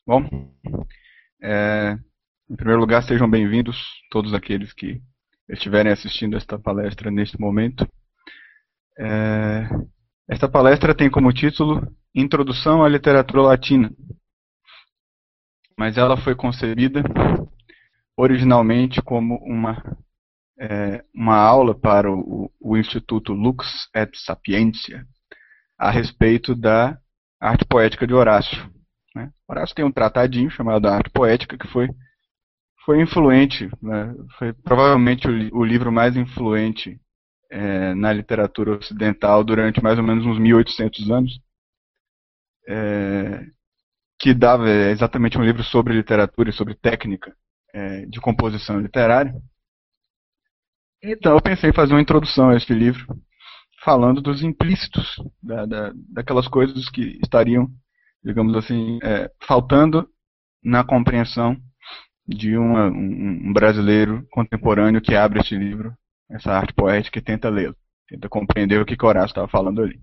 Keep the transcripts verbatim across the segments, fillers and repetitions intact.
Bom, é, em primeiro lugar, sejam bem-vindos todos aqueles que estiverem assistindo esta palestra neste momento. É, esta palestra tem como título Introdução à Literatura Latina, mas ela foi concebida originalmente como uma, é, uma aula para o, o Instituto Lux et Sapientia a respeito da arte poética de Horácio. Né? Horácio tem um tratadinho chamado Arte Poética que foi Foi influente, né? Foi provavelmente o, li- o livro mais influente é, na literatura ocidental durante mais ou menos uns mil e oitocentos anos, é, que dava é, exatamente um livro sobre literatura e sobre técnica é, de composição literária. Então eu pensei em fazer uma introdução a este livro, falando dos implícitos, da, da, daquelas coisas que estariam, digamos assim, é, faltando na compreensão de uma, um, um brasileiro contemporâneo que abre este livro, essa arte poética, e tenta lê-lo, tenta compreender o que que Horácio estava falando ali.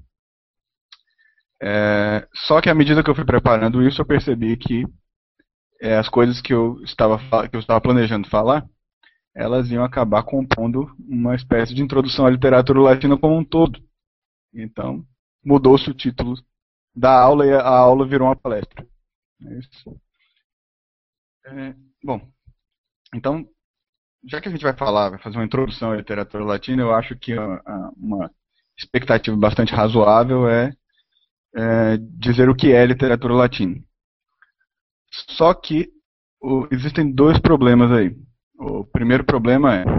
É, só que à medida que eu fui preparando isso, eu percebi que é, as coisas que eu, estava, que eu estava planejando falar, elas iam acabar compondo uma espécie de introdução à literatura latina como um todo. Então, mudou-se o título da aula e a aula virou uma palestra. É isso. É, bom, então já que a gente vai falar, vai fazer uma introdução à literatura latina, eu acho que uma expectativa bastante razoável é, é dizer o que é literatura latina. Só que o, existem dois problemas aí. O primeiro problema é,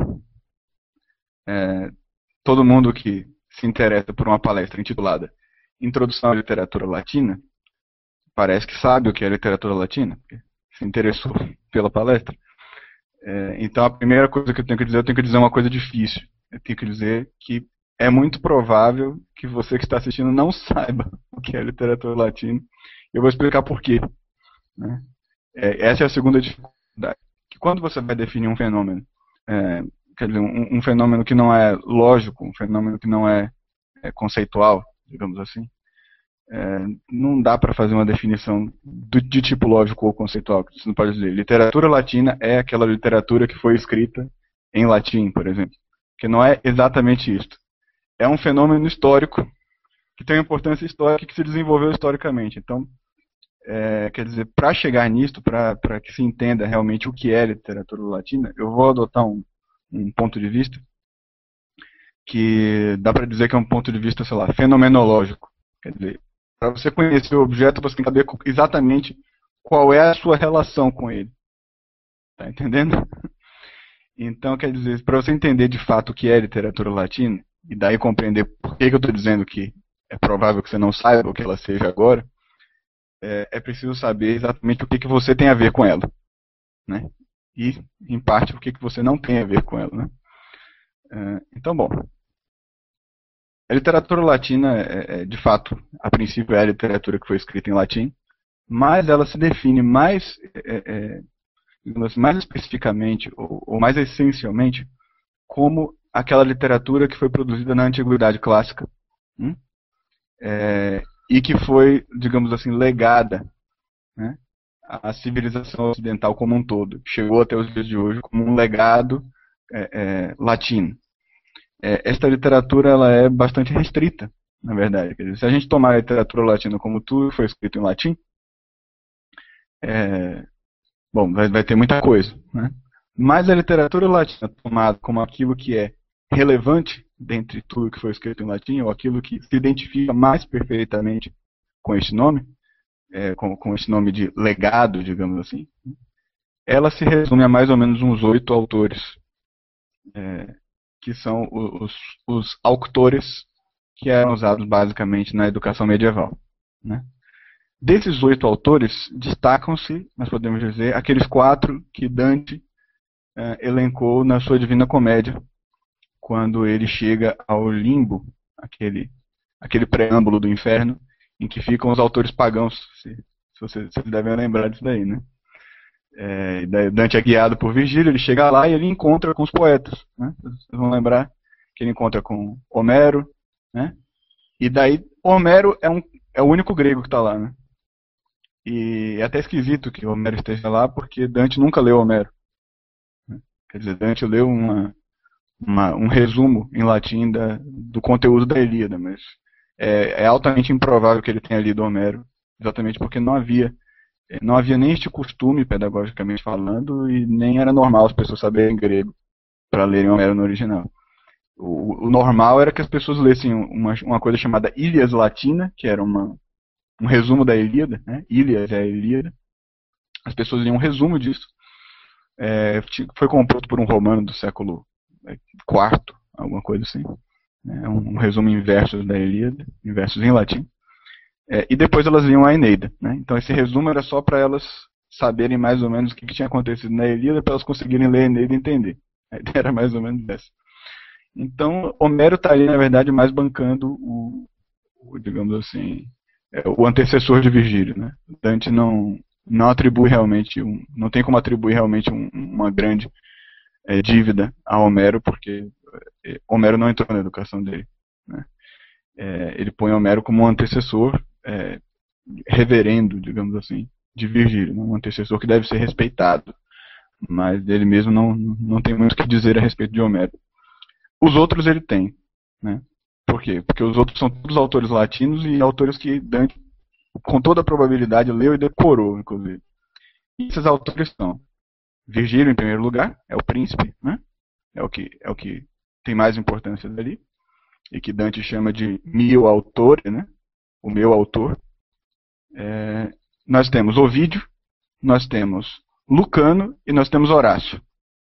é todo mundo que se interessa por uma palestra intitulada Introdução à Literatura Latina parece que sabe o que é literatura latina, se interessou pela palestra. É, então a primeira coisa que eu tenho que dizer, eu tenho que dizer uma coisa difícil. Eu tenho que dizer que é muito provável que você que está assistindo não saiba o que é literatura latina. Eu vou explicar por quê. Né? É, essa é a segunda dificuldade. Que quando você vai definir um fenômeno, é, quer dizer, um, um fenômeno que não é lógico, um fenômeno que não é, é conceitual, digamos assim, é, não dá para fazer uma definição do, de tipo lógico ou conceitual. Você não pode dizer literatura latina é aquela literatura que foi escrita em latim, por exemplo. Que não é exatamente isso. É um fenômeno histórico que tem uma importância histórica que se desenvolveu historicamente. Então, é, quer dizer, para chegar nisto, para que se entenda realmente o que é literatura latina, eu vou adotar um, um ponto de vista que dá para dizer que é um ponto de vista, sei lá, fenomenológico. Quer dizer, para você conhecer o objeto, você tem que saber exatamente qual é a sua relação com ele. Tá entendendo? Então, quer dizer, para você entender de fato o que é literatura latina, e daí compreender por que, que eu estou dizendo que é provável que você não saiba o que ela seja agora, é, é preciso saber exatamente o que, que você tem a ver com ela. Né? E, em parte, o que, que você não tem a ver com ela. Né? É, então, bom, a literatura latina, é, é, de fato, a princípio é a literatura que foi escrita em latim, mas ela se define mais, é, é, digamos assim, mais especificamente, ou, ou mais essencialmente, como aquela literatura que foi produzida na Antiguidade Clássica, hum? é, e que foi, digamos assim, legada, né, à civilização ocidental como um todo. Chegou até os dias de hoje como um legado é, é, latino. É, esta literatura ela é bastante restrita, na verdade. Quer dizer, se a gente tomar a literatura latina como tudo foi escrito em latim, é, bom, vai, vai ter muita coisa. Né? Mas a literatura latina tomada como aquilo que é relevante dentre tudo que foi escrito em latim, ou aquilo que se identifica mais perfeitamente com este nome, é, com, com esse nome de legado, digamos assim, ela se resume a mais ou menos uns oito autores, é, que são os, os autores que eram usados basicamente na educação medieval. Né? Desses oito autores, destacam-se, nós podemos dizer, aqueles quatro que Dante uh, elencou na sua Divina Comédia, quando ele chega ao limbo, aquele, aquele preâmbulo do inferno, em que ficam os autores pagãos, se, se vocês, vocês devem lembrar disso daí, né? É, Dante é guiado por Virgílio, ele chega lá e ele encontra com os poetas, né? Vocês vão lembrar que ele encontra com Homero, né? E daí Homero é, um, é o único grego que está lá, né? E é até esquisito que Homero esteja lá, porque Dante nunca leu Homero. Quer dizer, Dante leu uma, uma, um resumo em latim da, do conteúdo da Ilíada, mas é, é altamente improvável que ele tenha lido Homero, exatamente porque não havia, não havia nem este costume, pedagogicamente falando, e nem era normal as pessoas saberem grego para lerem Homero no original. O, o normal era que as pessoas lessem uma, uma coisa chamada Ilias Latina, que era uma, um resumo da Ilíada, né? Ilias é a Ilíada. As pessoas liam um resumo disso. É, foi composto por um romano do século quarto, alguma coisa assim. É um, um resumo em versos da Ilíada, em versos em latim. É, e depois elas liam a Eneida. Né? Então esse resumo era só para elas saberem mais ou menos o que, que tinha acontecido na Ilíada, para elas conseguirem ler a Eneida e entender. A ideia era mais ou menos essa. Então Homero está ali, na verdade, mais bancando o, o digamos assim, é, o antecessor de Virgílio. Né? Dante não, não atribui realmente, um, não tem como atribuir realmente um, uma grande é, dívida a Homero, porque é, Homero não entrou na educação dele. Né? É, ele põe Homero como um antecessor é, reverendo, digamos assim, de Virgílio, né? Um antecessor que deve ser respeitado, mas ele mesmo não, não tem muito o que dizer a respeito de Homero. Os outros ele tem. Né? Por quê? Porque os outros são todos autores latinos e autores que Dante, com toda a probabilidade, leu e decorou, inclusive. E esses autores são Virgílio, em primeiro lugar, é o príncipe, né? é, o que, é o que tem mais importância dali, e que Dante chama de mio autore, né? o meu autor. É, nós temos Ovídio, nós temos Lucano e nós temos Horácio.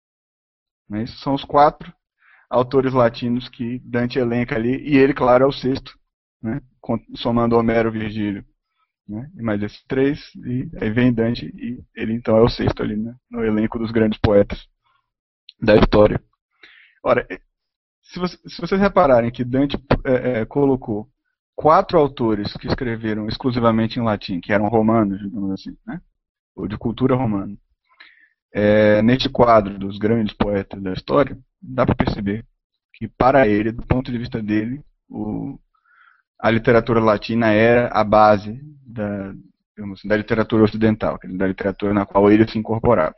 Esses são os quatro autores latinos que Dante elenca ali, e ele, claro, é o sexto, né? somando Homero, Virgílio, né? e mais esses três, e aí vem Dante, e ele então é o sexto ali, né? no elenco dos grandes poetas da história. Ora, se, você, se vocês repararem que Dante é, é, colocou quatro autores que escreveram exclusivamente em latim, que eram romanos, digamos assim, né? ou de cultura romana, é, neste quadro dos grandes poetas da história, dá para perceber que, para ele, do ponto de vista dele, o, a literatura latina era a base da, assim, da literatura ocidental, da literatura na qual ele se incorporava.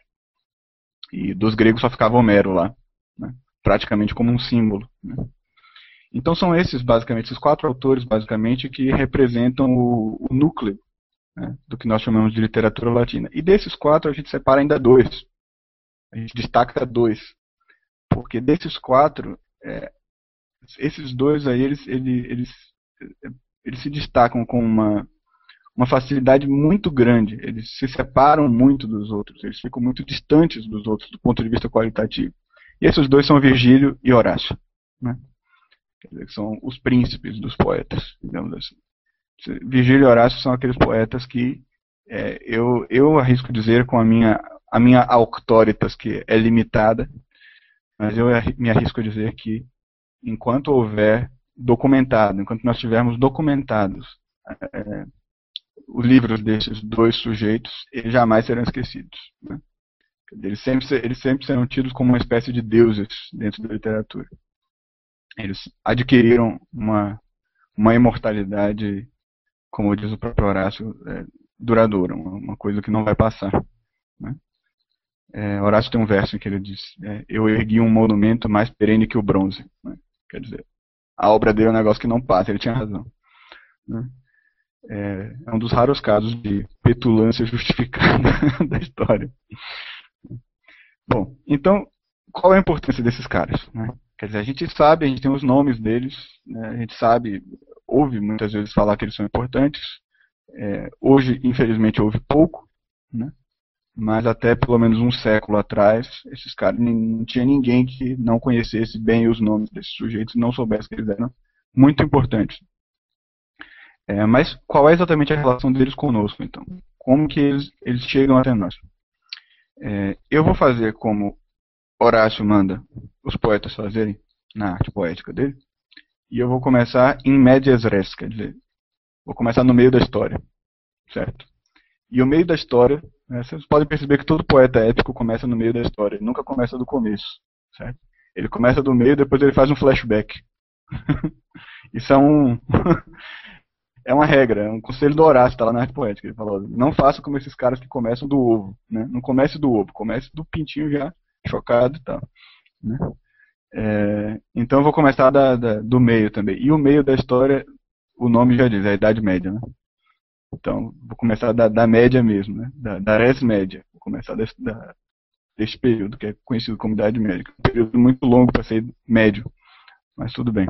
E dos gregos só ficava Homero lá, né? praticamente como um símbolo. Né? Então são esses, basicamente, esses quatro autores, basicamente, que representam o, o núcleo, né, do que nós chamamos de literatura latina. E desses quatro a gente separa ainda dois. A gente destaca dois. Porque desses quatro, é, esses dois aí, eles, eles, eles, eles se destacam com uma, uma facilidade muito grande. Eles se separam muito dos outros. Eles ficam muito distantes dos outros do ponto de vista qualitativo. E esses dois são Virgílio e Horácio. Né? Quer dizer, que são os príncipes dos poetas, digamos assim. Virgílio e Horácio são aqueles poetas que é, eu, eu arrisco dizer com a minha, a minha auctoritas, que é limitada, mas eu me arrisco a dizer que enquanto houver documentado, enquanto nós tivermos documentados é, os livros desses dois sujeitos, eles jamais serão esquecidos. Né? Eles, sempre, eles sempre serão tidos como uma espécie de deuses dentro da literatura. Eles adquiriram uma, uma imortalidade, como diz o próprio Horácio, é, duradoura, uma coisa que não vai passar. Né? É, Horácio tem um verso em que ele diz: é, eu ergui um monumento mais perene que o bronze. Né? Quer dizer, a obra dele é um negócio que não passa, ele tinha razão. Né? É, é um dos raros casos de petulância justificada da história. Bom, então, qual é a importância desses caras? Né? Quer dizer, a gente sabe, a gente tem os nomes deles, né? a gente sabe, ouve muitas vezes falar que eles são importantes. É, hoje, infelizmente, houve pouco, né? mas até pelo menos um século atrás, esses caras, não tinha ninguém que não conhecesse bem os nomes desses sujeitos e não soubesse que eles eram muito importantes. É, mas qual é exatamente a relação deles conosco, então? Como que eles, eles chegam até nós? É, eu vou fazer como Horácio manda os poetas fazerem na arte poética dele, e eu vou começar em medias res, quer dizer, vou começar no meio da história, certo? E o meio da história, né, vocês podem perceber que todo poeta épico começa no meio da história, ele nunca começa do começo, certo? Ele começa do meio, depois ele faz um flashback. Isso é um é uma regra, é um conselho do Horácio, está lá na arte poética. Ele falou, não faça como esses caras que começam do ovo, né? Não comece do ovo, comece do pintinho já chocado e tal, né? É, então eu vou começar da, da, do meio também. E o meio da história, o nome já diz, é a Idade Média, né? Então, vou começar da, da média mesmo, né? Da, da res média. Vou começar desse, da, desse período, que é conhecido como Idade Média. Um período muito longo para ser médio, mas tudo bem.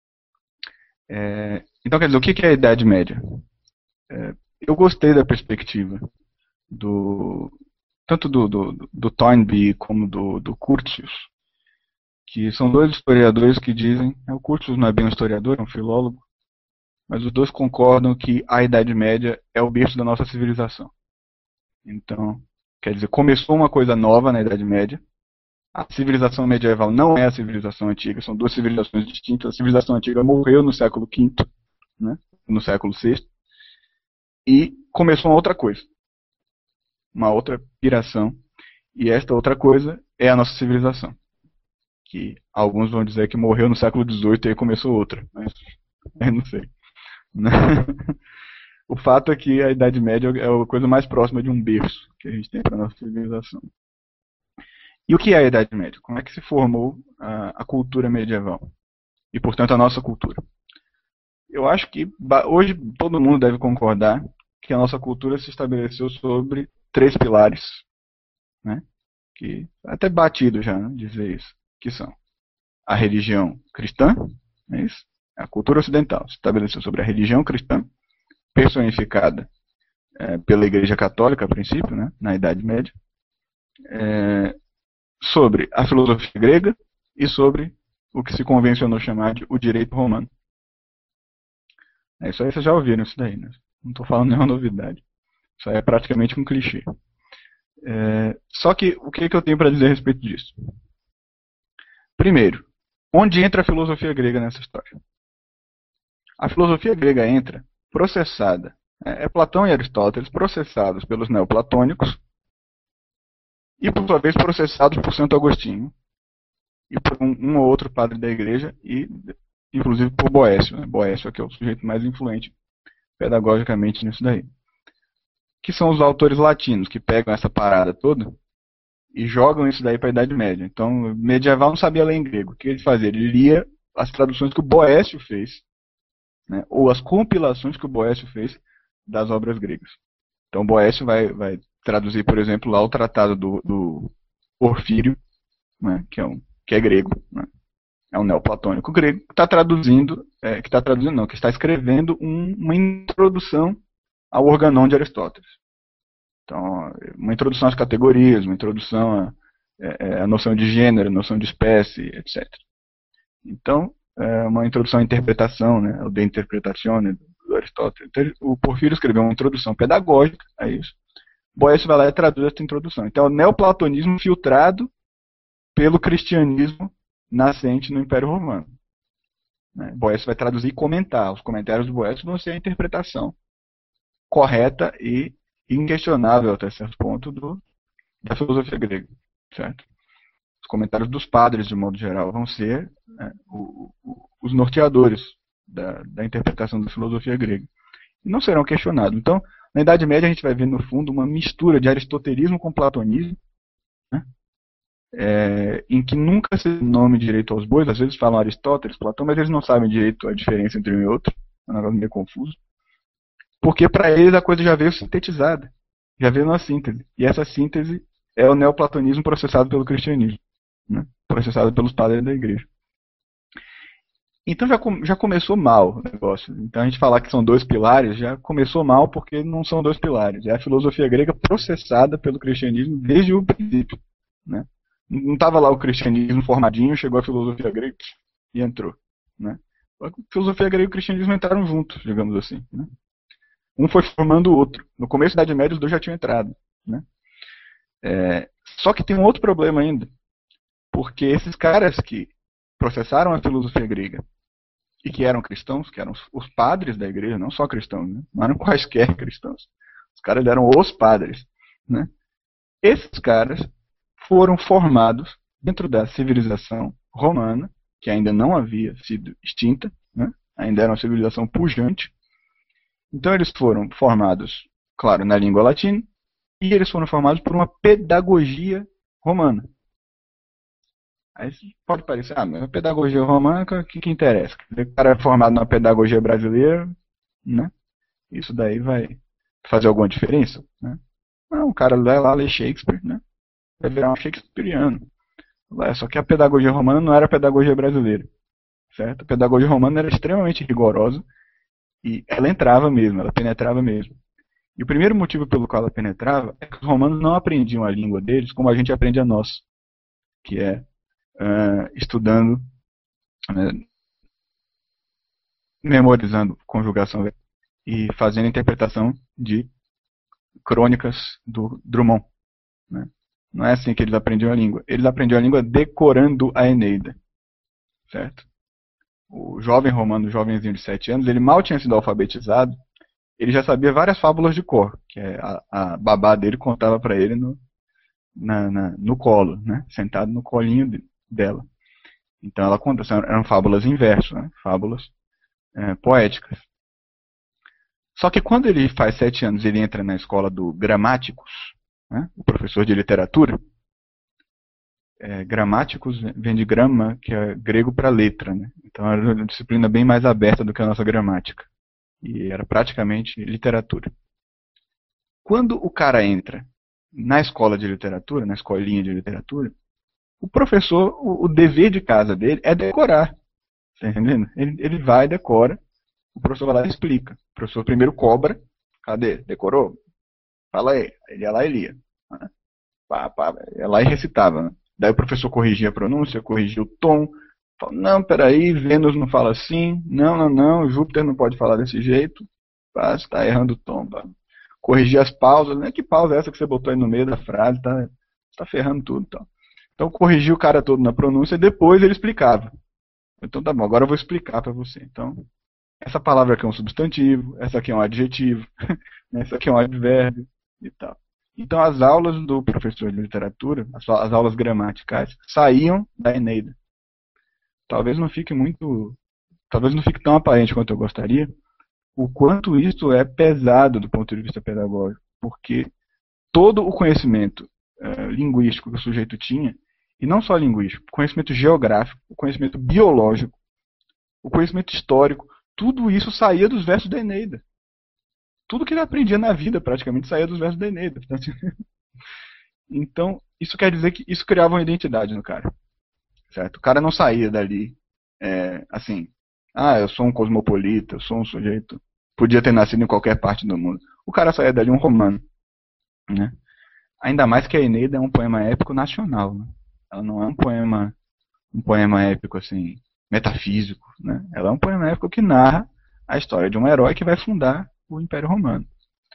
É, então, quer dizer, o que é a Idade Média? É, eu gostei da perspectiva do tanto do, do, do Toynbee como do, do Curtius, que são dois historiadores que dizem, o Curtius não é bem um historiador, é um filólogo, mas os dois concordam que a Idade Média é o berço da nossa civilização. Então, quer dizer, começou uma coisa nova na Idade Média. A civilização medieval não é a civilização antiga, são duas civilizações distintas. A civilização antiga morreu no século quinto, né, no século sexto, e começou uma outra coisa, uma outra piração. E esta outra coisa é a nossa civilização, que alguns vão dizer que morreu no século dezoito e aí começou outra, mas eu não sei. O fato é que a Idade Média é a coisa mais próxima de um berço que a gente tem para a nossa civilização. E o que é a Idade Média? Como é que se formou a, a cultura medieval? E, portanto, a nossa cultura? Eu acho que hoje todo mundo deve concordar que a nossa cultura se estabeleceu sobre três pilares, né? Que é até batido já, né, dizer isso, que são a religião cristã, é isso? A cultura ocidental se estabeleceu sobre a religião cristã, personificada é, pela Igreja Católica, a princípio, né, na Idade Média, é, sobre a filosofia grega e sobre o que se convencionou chamar de o direito romano. É, isso aí vocês já ouviram isso daí, né? Não estou falando nenhuma novidade. Isso aí é praticamente um clichê. É, só que o que, é que eu tenho para dizer a respeito disso? Primeiro, onde entra a filosofia grega nessa história? A filosofia grega entra processada. É, é Platão e Aristóteles processados pelos neoplatônicos e, por sua vez, processados por Santo Agostinho e por um, um ou outro padre da igreja e, inclusive, por Boécio. Né? Boécio é que é o sujeito mais influente pedagogicamente nisso daí. Que são os autores latinos que pegam essa parada toda e jogam isso daí para a Idade Média. Então, o medieval não sabia ler em grego. O que ele fazia? Ele lia as traduções que o Boécio fez, né? Ou as compilações que o Boécio fez das obras gregas. Então, Boécio vai, vai traduzir, por exemplo, lá o tratado do, do Porfírio, né? que, é um, que é grego, né? É um neoplatônico grego, que está traduzindo, é, que está traduzindo não, que está escrevendo um, uma introdução ao Organon de Aristóteles. Então, uma introdução às categorias, uma introdução à, é, à noção de gênero, noção de espécie, etcétera. Então, é uma introdução à interpretação, né, o de interpretazione do Aristóteles. Então, o Porfírio escreveu uma introdução pedagógica a isso. Boécio vai lá e traduz essa introdução. Então, é o neoplatonismo filtrado pelo cristianismo nascente no Império Romano. Né? Boécio vai traduzir e comentar. Os comentários do Boécio vão ser a interpretação correta e inquestionável até certo ponto do, da filosofia grega, certo? Os comentários dos padres, de modo geral, vão ser né, o, o, os norteadores da, da interpretação da filosofia grega. E não serão questionados. Então, na Idade Média, a gente vai ver, no fundo, uma mistura de aristotelismo com platonismo, né, é, em que nunca se nome direito aos bois. Às vezes falam Aristóteles, Platão, mas eles não sabem direito a diferença entre um e outro. É um negócio meio confuso. Porque para eles a coisa já veio sintetizada, já veio numa síntese. E essa síntese é o neoplatonismo processado pelo cristianismo, né? Processado pelos padres da igreja. Então já, já começou mal o negócio. Então a gente falar que são dois pilares já começou mal porque não são dois pilares. É a filosofia grega processada pelo cristianismo desde o princípio. Né? Não estava lá o cristianismo formadinho, chegou a filosofia grega e entrou. Né? A filosofia grega e o cristianismo entraram juntos, digamos assim. Né? Um foi formando o outro. No começo da Idade Média, os dois já tinham entrado. Né? É, só que tem um outro problema ainda. Porque esses caras que processaram a filosofia grega e que eram cristãos, que eram os, os padres da igreja, não só cristãos, né? Não eram quaisquer cristãos. Os caras eram os padres. Né? Esses caras foram formados dentro da civilização romana, que ainda não havia sido extinta, né? Ainda era uma civilização pujante, Então eles foram formados, claro, na língua latina, e eles foram formados por uma pedagogia romana. Aí pode parecer, ah, mas a pedagogia romana, o que, que interessa? O cara é formado na pedagogia brasileira, né? Isso daí vai fazer alguma diferença? Né? Não, o cara vai lá ler Shakespeare, né? Vai virar um shakespeariano. Só que a pedagogia romana não era a pedagogia brasileira, certo? A pedagogia romana era extremamente rigorosa e ela entrava mesmo, ela penetrava mesmo. E o primeiro motivo pelo qual ela penetrava é que os romanos não aprendiam a língua deles como a gente aprende a nossa, que é uh, estudando, uh, memorizando conjugação e fazendo interpretação de crônicas do Drummond. Né? Não é assim que eles aprendiam a língua. Eles aprendiam a língua decorando a Eneida. Certo? O jovem romano, o jovenzinho de sete anos, ele mal tinha sido alfabetizado, ele já sabia várias fábulas de cor, que a, a babá dele contava para ele no, na, na, no colo, né? Sentado no colinho de, dela. Então ela conta, eram fábulas em verso, né? Fábulas é, poéticas. Só que quando ele faz sete anos, ele entra na escola do Gramáticos, né? O professor de literatura. É, gramáticos vem de grama, que é grego para letra, né? Então era uma disciplina bem mais aberta do que a nossa gramática. E era praticamente literatura. Quando o cara entra na escola de literatura, na escolinha de literatura, o professor, o, o dever de casa dele é decorar. Tá entendendo? Ele, ele vai, decora, o professor vai lá e explica. O professor primeiro cobra, cadê? Decorou? Fala aí. Ele ia lá e lia. Pá, pá, ia lá e recitava. Né? Daí o professor corrigia a pronúncia, corrigia o tom. Fala, não, peraí, Vênus não fala assim. Não, não, não, Júpiter não pode falar desse jeito. Pá, você está errando o tom. Pá. Corrigir as pausas. Né? Que pausa é essa que você botou aí no meio da frase? Tá, tá ferrando tudo. Então, então corrigia o cara todo na pronúncia e depois ele explicava. Então tá bom, agora eu vou explicar para você. Então, essa palavra aqui é um substantivo, essa aqui é um adjetivo, essa aqui é um advérbio e tal. Então as aulas do professor de literatura, as, as aulas gramaticais, saíam da Eneida. Talvez não fique muito, talvez não fique tão aparente quanto eu gostaria, o quanto isso é pesado do ponto de vista pedagógico, porque todo o conhecimento uh, linguístico que o sujeito tinha, e não só linguístico, conhecimento geográfico, o conhecimento biológico, o conhecimento histórico, tudo isso saía dos versos da Eneida. Tudo que ele aprendia na vida praticamente saía dos versos da Eneida. Então, isso quer dizer que isso criava uma identidade no cara. Certo? O cara não saía dali é, assim, ah, eu sou um cosmopolita, eu sou um sujeito, podia ter nascido em qualquer parte do mundo. O cara saía dali um romano. Né? Ainda mais que a Eneida é um poema épico nacional. Né? Ela não é um poema, um poema épico assim, metafísico. Né? Ela é um poema épico que narra a história de um herói que vai fundar o Império Romano.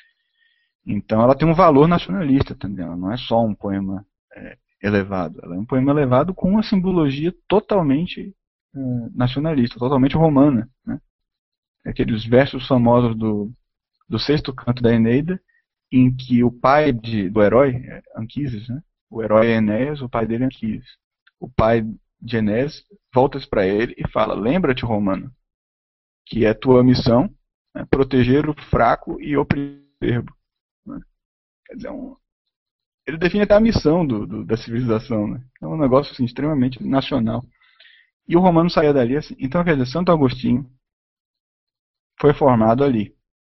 Então ela tem um valor nacionalista também. Ela não é só um poema é, elevado. Ela é um poema elevado com uma simbologia totalmente é, nacionalista, totalmente romana. Né? Aqueles versos famosos do, do sexto canto da Eneida, em que o pai de, do herói, Anquises, né? O herói é Enéas, o pai dele é Anquises. O pai de Enéas volta-se para ele e fala: lembra-te, romano, que é tua missão, né, proteger o fraco e oprimir o soberbo. Né? Quer dizer, um, ele define até a missão do, do, da civilização. Né? É um negócio assim, extremamente nacional. E o romano saía dali assim. Então, quer dizer, Santo Agostinho foi formado ali.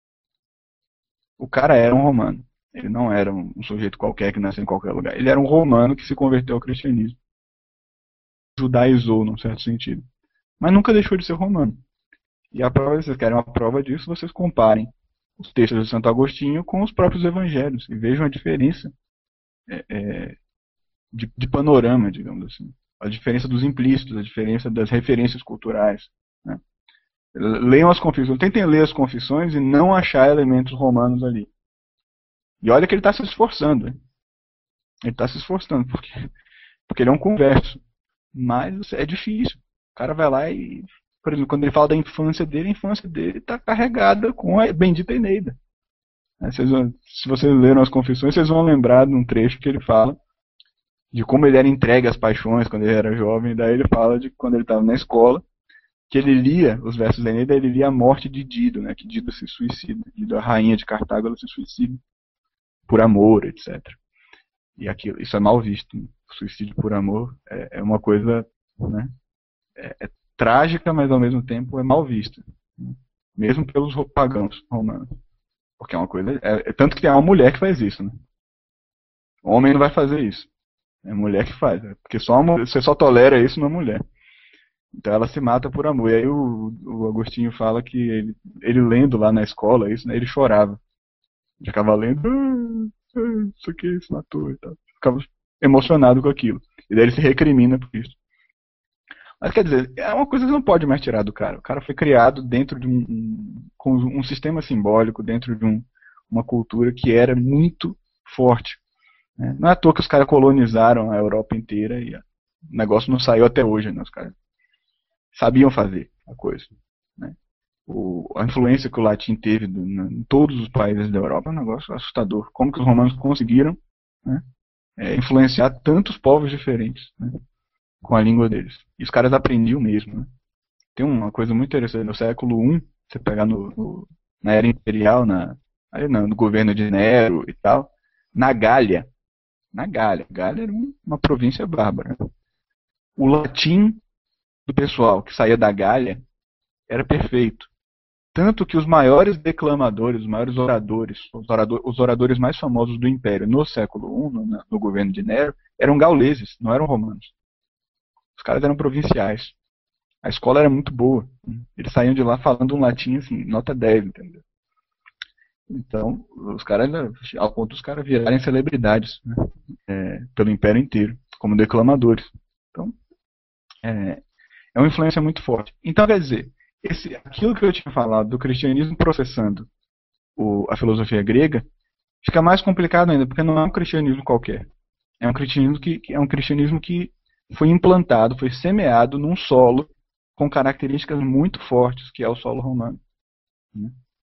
O cara era um romano. Ele não era um, um sujeito qualquer que nasceu em qualquer lugar. Ele era um romano que se converteu ao cristianismo. Judaizou, num certo sentido. Mas nunca deixou de ser romano. E a prova, se vocês querem uma prova disso, vocês comparem os textos de Santo Agostinho com os próprios evangelhos e vejam a diferença é, é, de, de panorama, digamos assim. A diferença dos implícitos, a diferença das referências culturais. Né? Leiam as confissões, tentem ler as confissões e não achar elementos romanos ali. E olha que ele está se esforçando. Hein? Ele está se esforçando, porque, porque ele é um converso. Mas é difícil. O cara vai lá e, por exemplo, quando ele fala da infância dele, a infância dele está carregada com a bendita Eneida. Vocês vão, se vocês leram as confissões, vocês vão lembrar de um trecho que ele fala de como ele era entregue às paixões quando ele era jovem. Daí ele fala de quando ele estava na escola, que ele lia os versos da Eneida, ele lia a morte de Dido, né? Que Dido se suicida, Dido, a rainha de Cartago, ela se suicida por amor, etcétera. E aquilo, isso é mal visto. Né? O suicídio por amor é, é uma coisa, né? É, é trágica, mas ao mesmo tempo é mal vista, né? Mesmo pelos pagãos romanos, porque é uma coisa, é, é tanto que tem uma mulher que faz isso, né? O homem não vai fazer isso, é a mulher que faz, né? Porque só uma, você só tolera isso numa mulher. Então ela se mata por amor. E aí o, o Agostinho fala que ele, ele lendo lá na escola isso, né? Ele chorava, ele ficava lendo, ah, ah, isso aqui se matou e tal, ficava emocionado com aquilo. E daí ele se recrimina por isso. Mas quer dizer, é uma coisa que você não pode mais tirar do cara. O cara foi criado dentro de um, um, com um sistema simbólico, dentro de um, uma cultura que era muito forte. Né? Não é à toa que os caras colonizaram a Europa inteira e o negócio não saiu até hoje. Né? Os caras sabiam fazer a coisa. Né? O, a influência que o latim teve do, na, em todos os países da Europa é um negócio assustador. Como que os romanos conseguiram, né, é, influenciar tantos povos diferentes, né, com a língua deles. E os caras aprendiam mesmo. Né? Tem uma coisa muito interessante. No século I, você pegar no, no, na era imperial, na, aí não, no governo de Nero e tal, na Gália, na Gália, Gália era uma província bárbara. O latim do pessoal que saía da Gália era perfeito. Tanto que os maiores declamadores, os maiores oradores, os, orador, os oradores mais famosos do Império no século I, no, no governo de Nero, eram gauleses, não eram romanos. Os caras eram provinciais. A escola era muito boa. Eles saíam de lá falando um latim assim, nota dez, entendeu? Então, os caras, ao ponto dos caras virarem celebridades, né, é, pelo Império inteiro, como declamadores. Então, é, é uma influência muito forte. Então, quer dizer, esse, aquilo que eu tinha falado do cristianismo processando o, a filosofia grega, fica mais complicado ainda, porque não é um cristianismo qualquer. É um cristianismo que, que é um cristianismo que foi implantado, foi semeado num solo com características muito fortes, que é o solo romano. Né?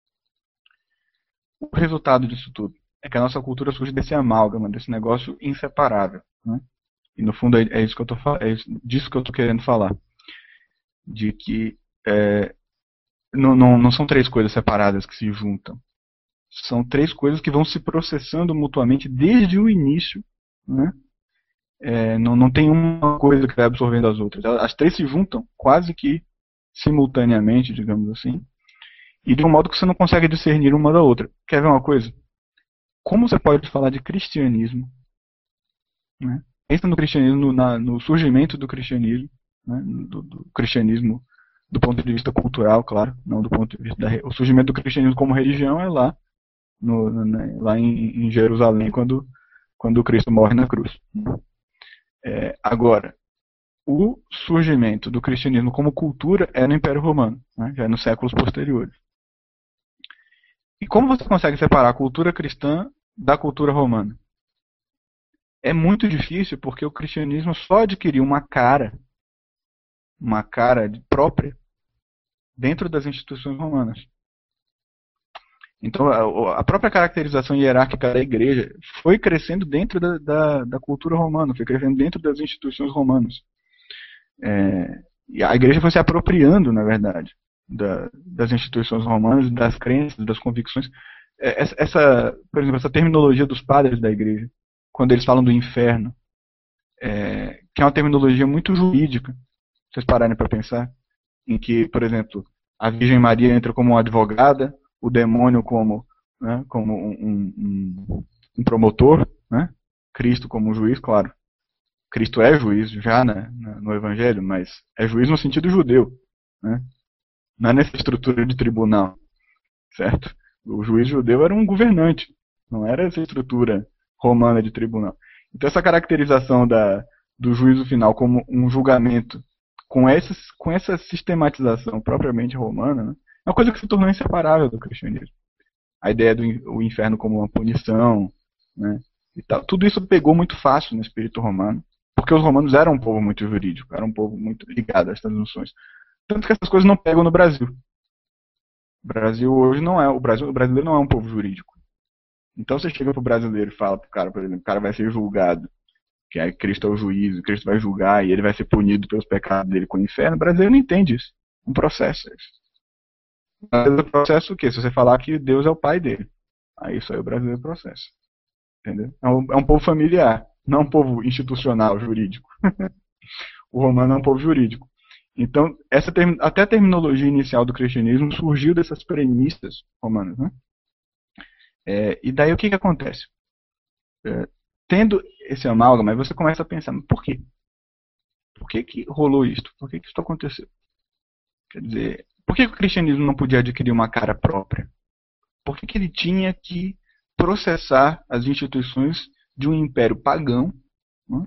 O resultado disso tudo é que a nossa cultura surge desse amálgama, desse negócio inseparável. Né? E no fundo é, é, isso que eu tô, é disso que eu estou querendo falar. De que é, não, não, não são três coisas separadas que se juntam. São três coisas que vão se processando mutuamente desde o início. Né? É, não, não tem uma coisa que vai absorvendo as outras. As três se juntam quase que simultaneamente, digamos assim, e de um modo que você não consegue discernir uma da outra. Quer ver uma coisa? Como você pode falar de cristianismo? Né? Pensa no cristianismo, no, na, no surgimento do cristianismo, né? do, do cristianismo do ponto de vista cultural, claro, não do ponto de vista da, o surgimento do cristianismo como religião é lá, no, no, lá em, em Jerusalém, quando, quando Cristo morre na cruz. É, agora, o surgimento do cristianismo como cultura é no Império Romano, né? Já é nos séculos posteriores. E como você consegue separar a cultura cristã da cultura romana? É muito difícil porque o cristianismo só adquiriu uma cara, uma cara própria, dentro das instituições romanas. Então a, a própria caracterização hierárquica da igreja foi crescendo dentro da, da, da cultura romana, foi crescendo dentro das instituições romanas. É, e a igreja foi se apropriando, na verdade, da, das instituições romanas, das crenças, das convicções. Essa, essa, por exemplo, essa terminologia dos padres da igreja, quando eles falam do inferno, é, que é uma terminologia muito jurídica, se vocês pararem para pensar, em que, por exemplo, a Virgem Maria entra como uma advogada, o demônio como, né, como um, um, um promotor, né, Cristo como um juiz, claro. Cristo é juiz já, né, no Evangelho, mas é juiz no sentido judeu, né? Não é nessa estrutura de tribunal, certo? O juiz judeu era um governante, não era essa estrutura romana de tribunal. Então essa caracterização da, do juízo final como um julgamento com, essas, com essa sistematização propriamente romana, né, é uma coisa que se tornou inseparável do cristianismo. A ideia do o inferno como uma punição, né, e tal. Tudo isso pegou muito fácil no espírito romano, porque os romanos eram um povo muito jurídico, eram um povo muito ligado a essas noções. Tanto que essas coisas não pegam no Brasil. O Brasil hoje não é, o, Brasil, o brasileiro não é um povo jurídico. Então você chega pro brasileiro e fala pro cara, por exemplo, o cara vai ser julgado, que aí Cristo é o juiz, Cristo vai julgar e ele vai ser punido pelos pecados dele com o inferno. O brasileiro não entende isso. Um processo. O brasileiro processo o quê? Se você falar que Deus é o pai dele. Aí isso aí o brasileiro processo. Entendeu? É um, é um povo familiar, não um povo institucional, jurídico. O romano é um povo jurídico. Então, essa term... até a terminologia inicial do cristianismo surgiu dessas premissas romanas. Né? É, e daí o que, que acontece? É, tendo esse amálgama, você começa a pensar, mas por quê? Por que, que rolou isso? Por que, que isso aconteceu? Quer dizer, por que, que o cristianismo não podia adquirir uma cara própria? Por que, que ele tinha que processar as instituições de um império pagão, né?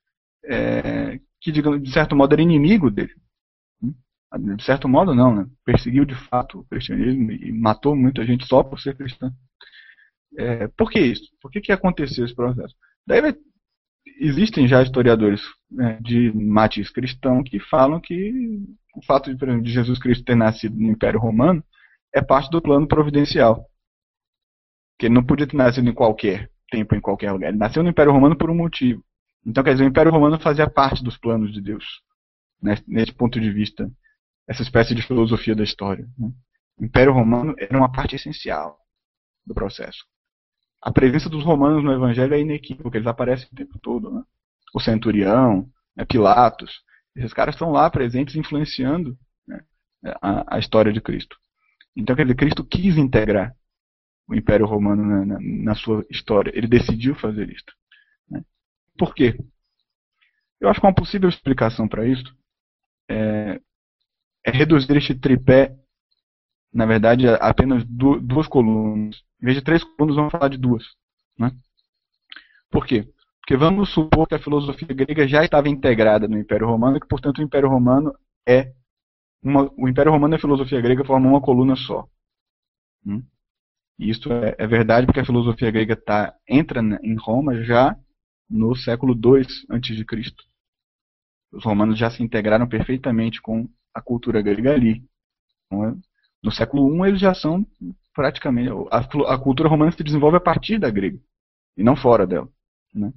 é, que, digamos, de certo modo, era inimigo dele? Né? De certo modo, não, né? Perseguiu de fato o cristianismo e matou muita gente só por ser cristão. É, por que isso? Por que, que aconteceu esse processo? Daí vai, existem já historiadores, né, de matiz cristão que falam que o fato de, por exemplo, de Jesus Cristo ter nascido no Império Romano é parte do plano providencial. Que ele não podia ter nascido em qualquer tempo, em qualquer lugar. Ele nasceu no Império Romano por um motivo. Então, quer dizer, o Império Romano fazia parte dos planos de Deus, né, nesse ponto de vista, essa espécie de filosofia da história. Né? O Império Romano era uma parte essencial do processo. A presença dos romanos no Evangelho é inequívoca, eles aparecem o tempo todo. Né? O centurião, né, Pilatos, esses caras estão lá presentes, influenciando, né, a, a história de Cristo. Então, quer dizer, Cristo quis integrar o Império Romano na, na, na sua história. Ele decidiu fazer isso. Né? Por quê? Eu acho que uma possível explicação para isso é, é reduzir este tripé, na verdade, a apenas du duas colunas. Em vez de três colunas, vamos falar de duas. Né? Por quê? Porque vamos supor que a filosofia grega já estava integrada no Império Romano e que, portanto, o Império Romano é uma, o Império Romano e a filosofia grega formam uma coluna só. Hum? E isso é, é verdade porque a filosofia grega tá, entra em Roma já no século dois antes de Cristo. Os romanos já se integraram perfeitamente com a cultura grega ali. Então, no século um eles já são praticamente... A, a cultura romana se desenvolve a partir da grega e não fora dela. Né?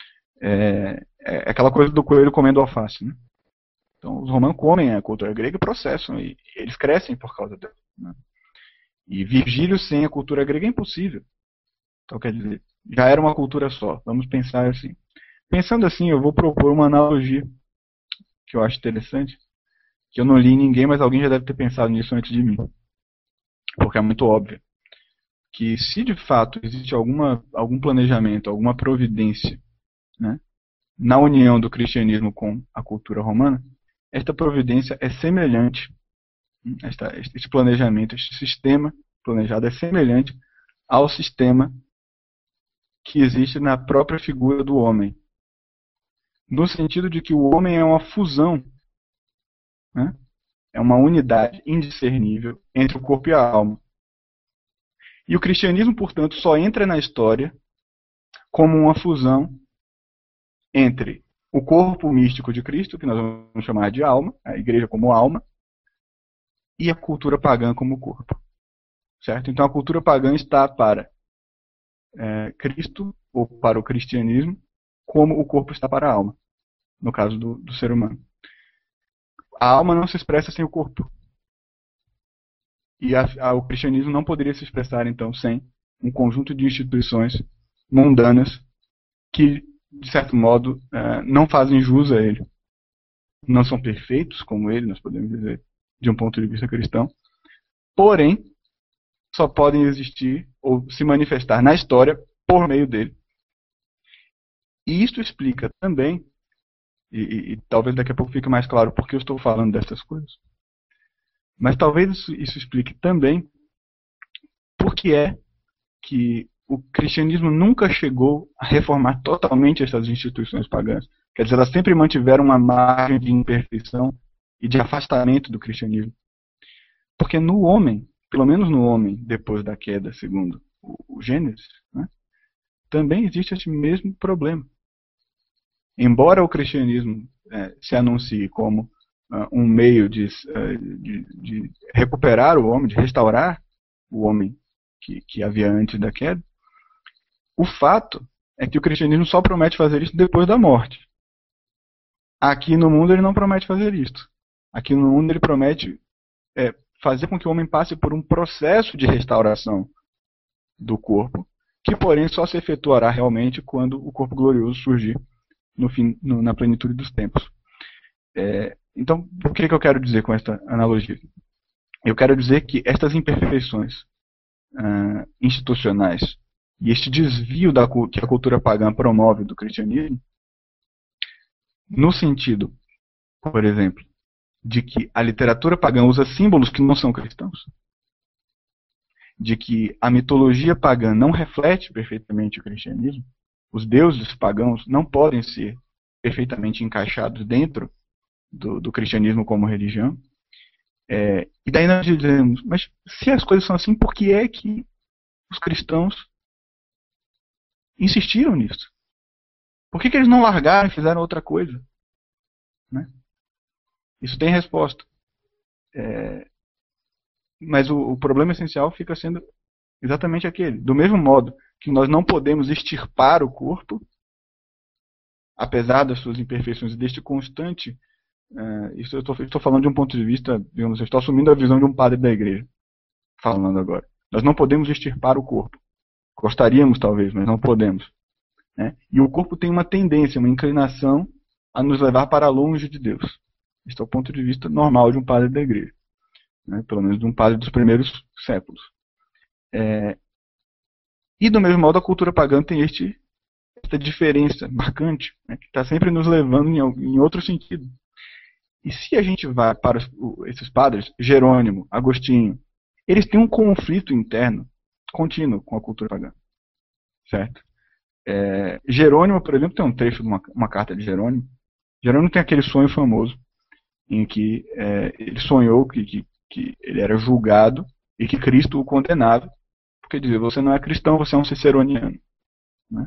É, é aquela coisa do coelho comendo alface. Né? Então os romanos comem a cultura grega e processam, e eles crescem por causa dela. Né? E Virgílio sem a cultura grega é impossível. Então, quer dizer, já era uma cultura só. Vamos pensar assim. Pensando assim, eu vou propor uma analogia que eu acho interessante, que eu não li em ninguém, mas alguém já deve ter pensado nisso antes de mim. Porque é muito óbvio. Que se de fato existe alguma, algum planejamento, alguma providência, né, na união do cristianismo com a cultura romana, esta providência é semelhante, esta, este planejamento, este sistema planejado é semelhante ao sistema que existe na própria figura do homem. No sentido de que o homem é uma fusão, né? É uma unidade indiscernível entre o corpo e a alma. E o cristianismo, portanto, só entra na história como uma fusão entre o corpo místico de Cristo, que nós vamos chamar de alma, a igreja como alma, e a cultura pagã como corpo. Certo? Então a cultura pagã está para é, Cristo, ou para o cristianismo, como o corpo está para a alma, no caso do, do ser humano. A alma não se expressa sem o corpo. E a, a, o cristianismo não poderia se expressar, então, sem um conjunto de instituições mundanas que, de certo modo, uh, não fazem jus a ele. Não são perfeitos como ele, nós podemos dizer, de um ponto de vista cristão. Porém, só podem existir ou se manifestar na história por meio dele. E isso explica também, e, e, e talvez daqui a pouco fique mais claro por que eu estou falando dessas coisas, mas talvez isso, isso explique também por que é que o cristianismo nunca chegou a reformar totalmente essas instituições pagãs. Quer dizer, elas sempre mantiveram uma margem de imperfeição e de afastamento do cristianismo. Porque no homem, pelo menos no homem, depois da queda, segundo o, o Gênesis, né, também existe esse mesmo problema. Embora o cristianismo é, se anuncie como uh, um meio de, uh, de, de recuperar o homem, de restaurar o homem que, que havia antes da queda, o fato é que o cristianismo só promete fazer isso depois da morte. Aqui no mundo ele não promete fazer isso. Aqui no mundo ele promete é, fazer com que o homem passe por um processo de restauração do corpo, que porém só se efetuará realmente quando o corpo glorioso surgir no fim, no, na plenitude dos tempos. É, então, o que, que eu quero dizer com esta analogia? Eu quero dizer que estas imperfeições uh, institucionais e este desvio da, que a cultura pagã promove do cristianismo, no sentido, por exemplo, de que a literatura pagã usa símbolos que não são cristãos, de que a mitologia pagã não reflete perfeitamente o cristianismo, os deuses pagãos não podem ser perfeitamente encaixados dentro do, do cristianismo como religião. É, e daí nós dizemos, mas se as coisas são assim, por que é que os cristãos insistiram nisso? Por que, que eles não largaram e fizeram outra coisa? Né? Isso tem resposta. É, mas o, o problema essencial fica sendo exatamente aquele. Do mesmo modo que nós não podemos extirpar o corpo, apesar das suas imperfeições e deste constante... É, isso eu estou falando de um ponto de vista, digamos, eu estou assumindo a visão de um padre da igreja, falando agora. Nós não podemos extirpar o corpo. Gostaríamos, talvez, mas não podemos. Né? E o corpo tem uma tendência, uma inclinação a nos levar para longe de Deus. Este é o ponto de vista normal de um padre da igreja. Né? Pelo menos de um padre dos primeiros séculos. É... E do mesmo modo a cultura pagã tem este, esta diferença marcante, né? Que está sempre nos levando em, em outro sentido. E se a gente vai para esses padres, Jerônimo, Agostinho, eles têm um conflito interno contínuo com a cultura pagã. Certo? É, Jerônimo, por exemplo, tem um trecho de uma, uma carta de Jerônimo. Jerônimo tem aquele sonho famoso em que é, ele sonhou que, que, que ele era julgado e que Cristo o condenava, porque dizia, você não é cristão, você é um ciceroniano. Né?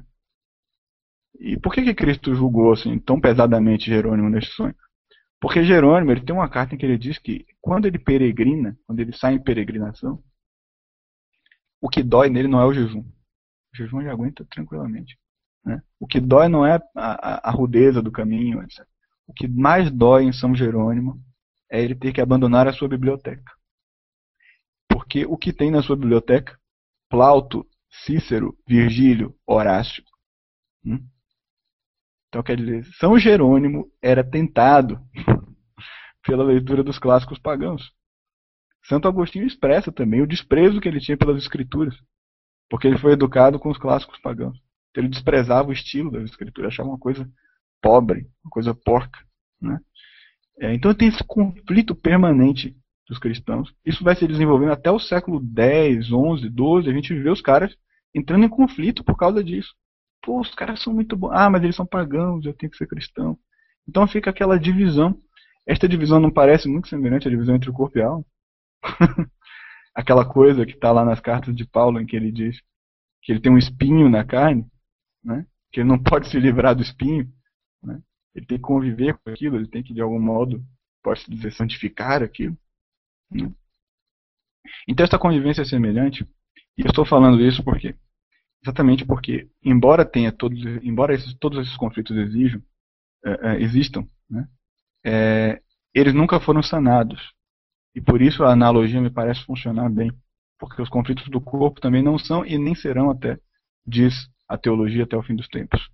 E por que, que Cristo julgou assim, tão pesadamente Jerônimo nesse sonho? Porque Jerônimo ele tem uma carta em que ele diz que quando ele peregrina, quando ele sai em peregrinação, o que dói nele não é o jejum. O jejum ele aguenta tranquilamente. Né? O que dói não é a, a, a rudeza do caminho, etcétera. O que mais dói em São Jerônimo é ele ter que abandonar a sua biblioteca. Porque o que tem na sua biblioteca? Plauto, Cícero, Virgílio, Horácio. Hum? Então, quer dizer, São Jerônimo era tentado pela leitura dos clássicos pagãos. Santo Agostinho expressa também o desprezo que ele tinha pelas escrituras, porque ele foi educado com os clássicos pagãos. Então, ele desprezava o estilo das escrituras, achava uma coisa pobre, uma coisa porca. Né? É, então tem esse conflito permanente dos cristãos. Isso vai se desenvolvendo até o século dez, onze, doze, a gente vê os caras entrando em conflito por causa disso. Pô, os caras são muito bons. Ah, mas eles são pagãos, eu tenho que ser cristão. Então fica aquela divisão. Esta divisão não parece muito semelhante à divisão entre o corpo e a alma? Aquela coisa que está lá nas cartas de Paulo, em que ele diz que ele tem um espinho na carne, né? Que ele não pode se livrar do espinho. Né? Ele tem que conviver com aquilo, ele tem que, de algum modo, pode-se dizer, santificar aquilo. Né? Então essa convivência é semelhante, e eu estou falando isso porque exatamente porque, embora tenha todos, embora esses, todos esses conflitos exijam, é, é, existam, né, é, eles nunca foram sanados. E por isso a analogia me parece funcionar bem. Porque os conflitos do corpo também não são e nem serão até, diz a teologia até o fim dos tempos.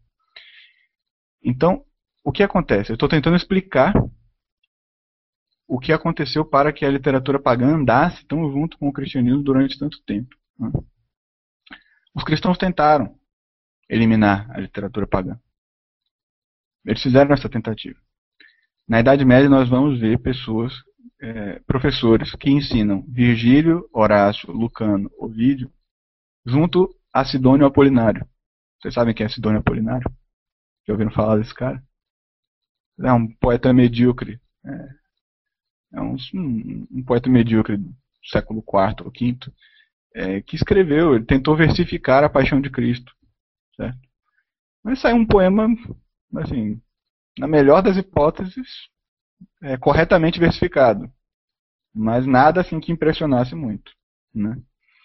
Então, o que acontece? Eu estou tentando explicar o que aconteceu para que a literatura pagã andasse tão junto com o cristianismo durante tanto tempo. Né? Os cristãos tentaram eliminar a literatura pagã. Eles fizeram essa tentativa. Na Idade Média nós vamos ver pessoas, é, professores, que ensinam Virgílio, Horácio, Lucano, Ovídio, junto a Sidônio Apolinário. Vocês sabem quem é Sidônio Apolinário? Já ouviram falar desse cara? É um poeta medíocre. É, é um, um, um poeta medíocre do século quarto ou quinto. É, que escreveu, ele tentou versificar a Paixão de Cristo, certo? Mas saiu um poema, assim, na melhor das hipóteses, é, corretamente versificado, mas nada assim que impressionasse muito, né?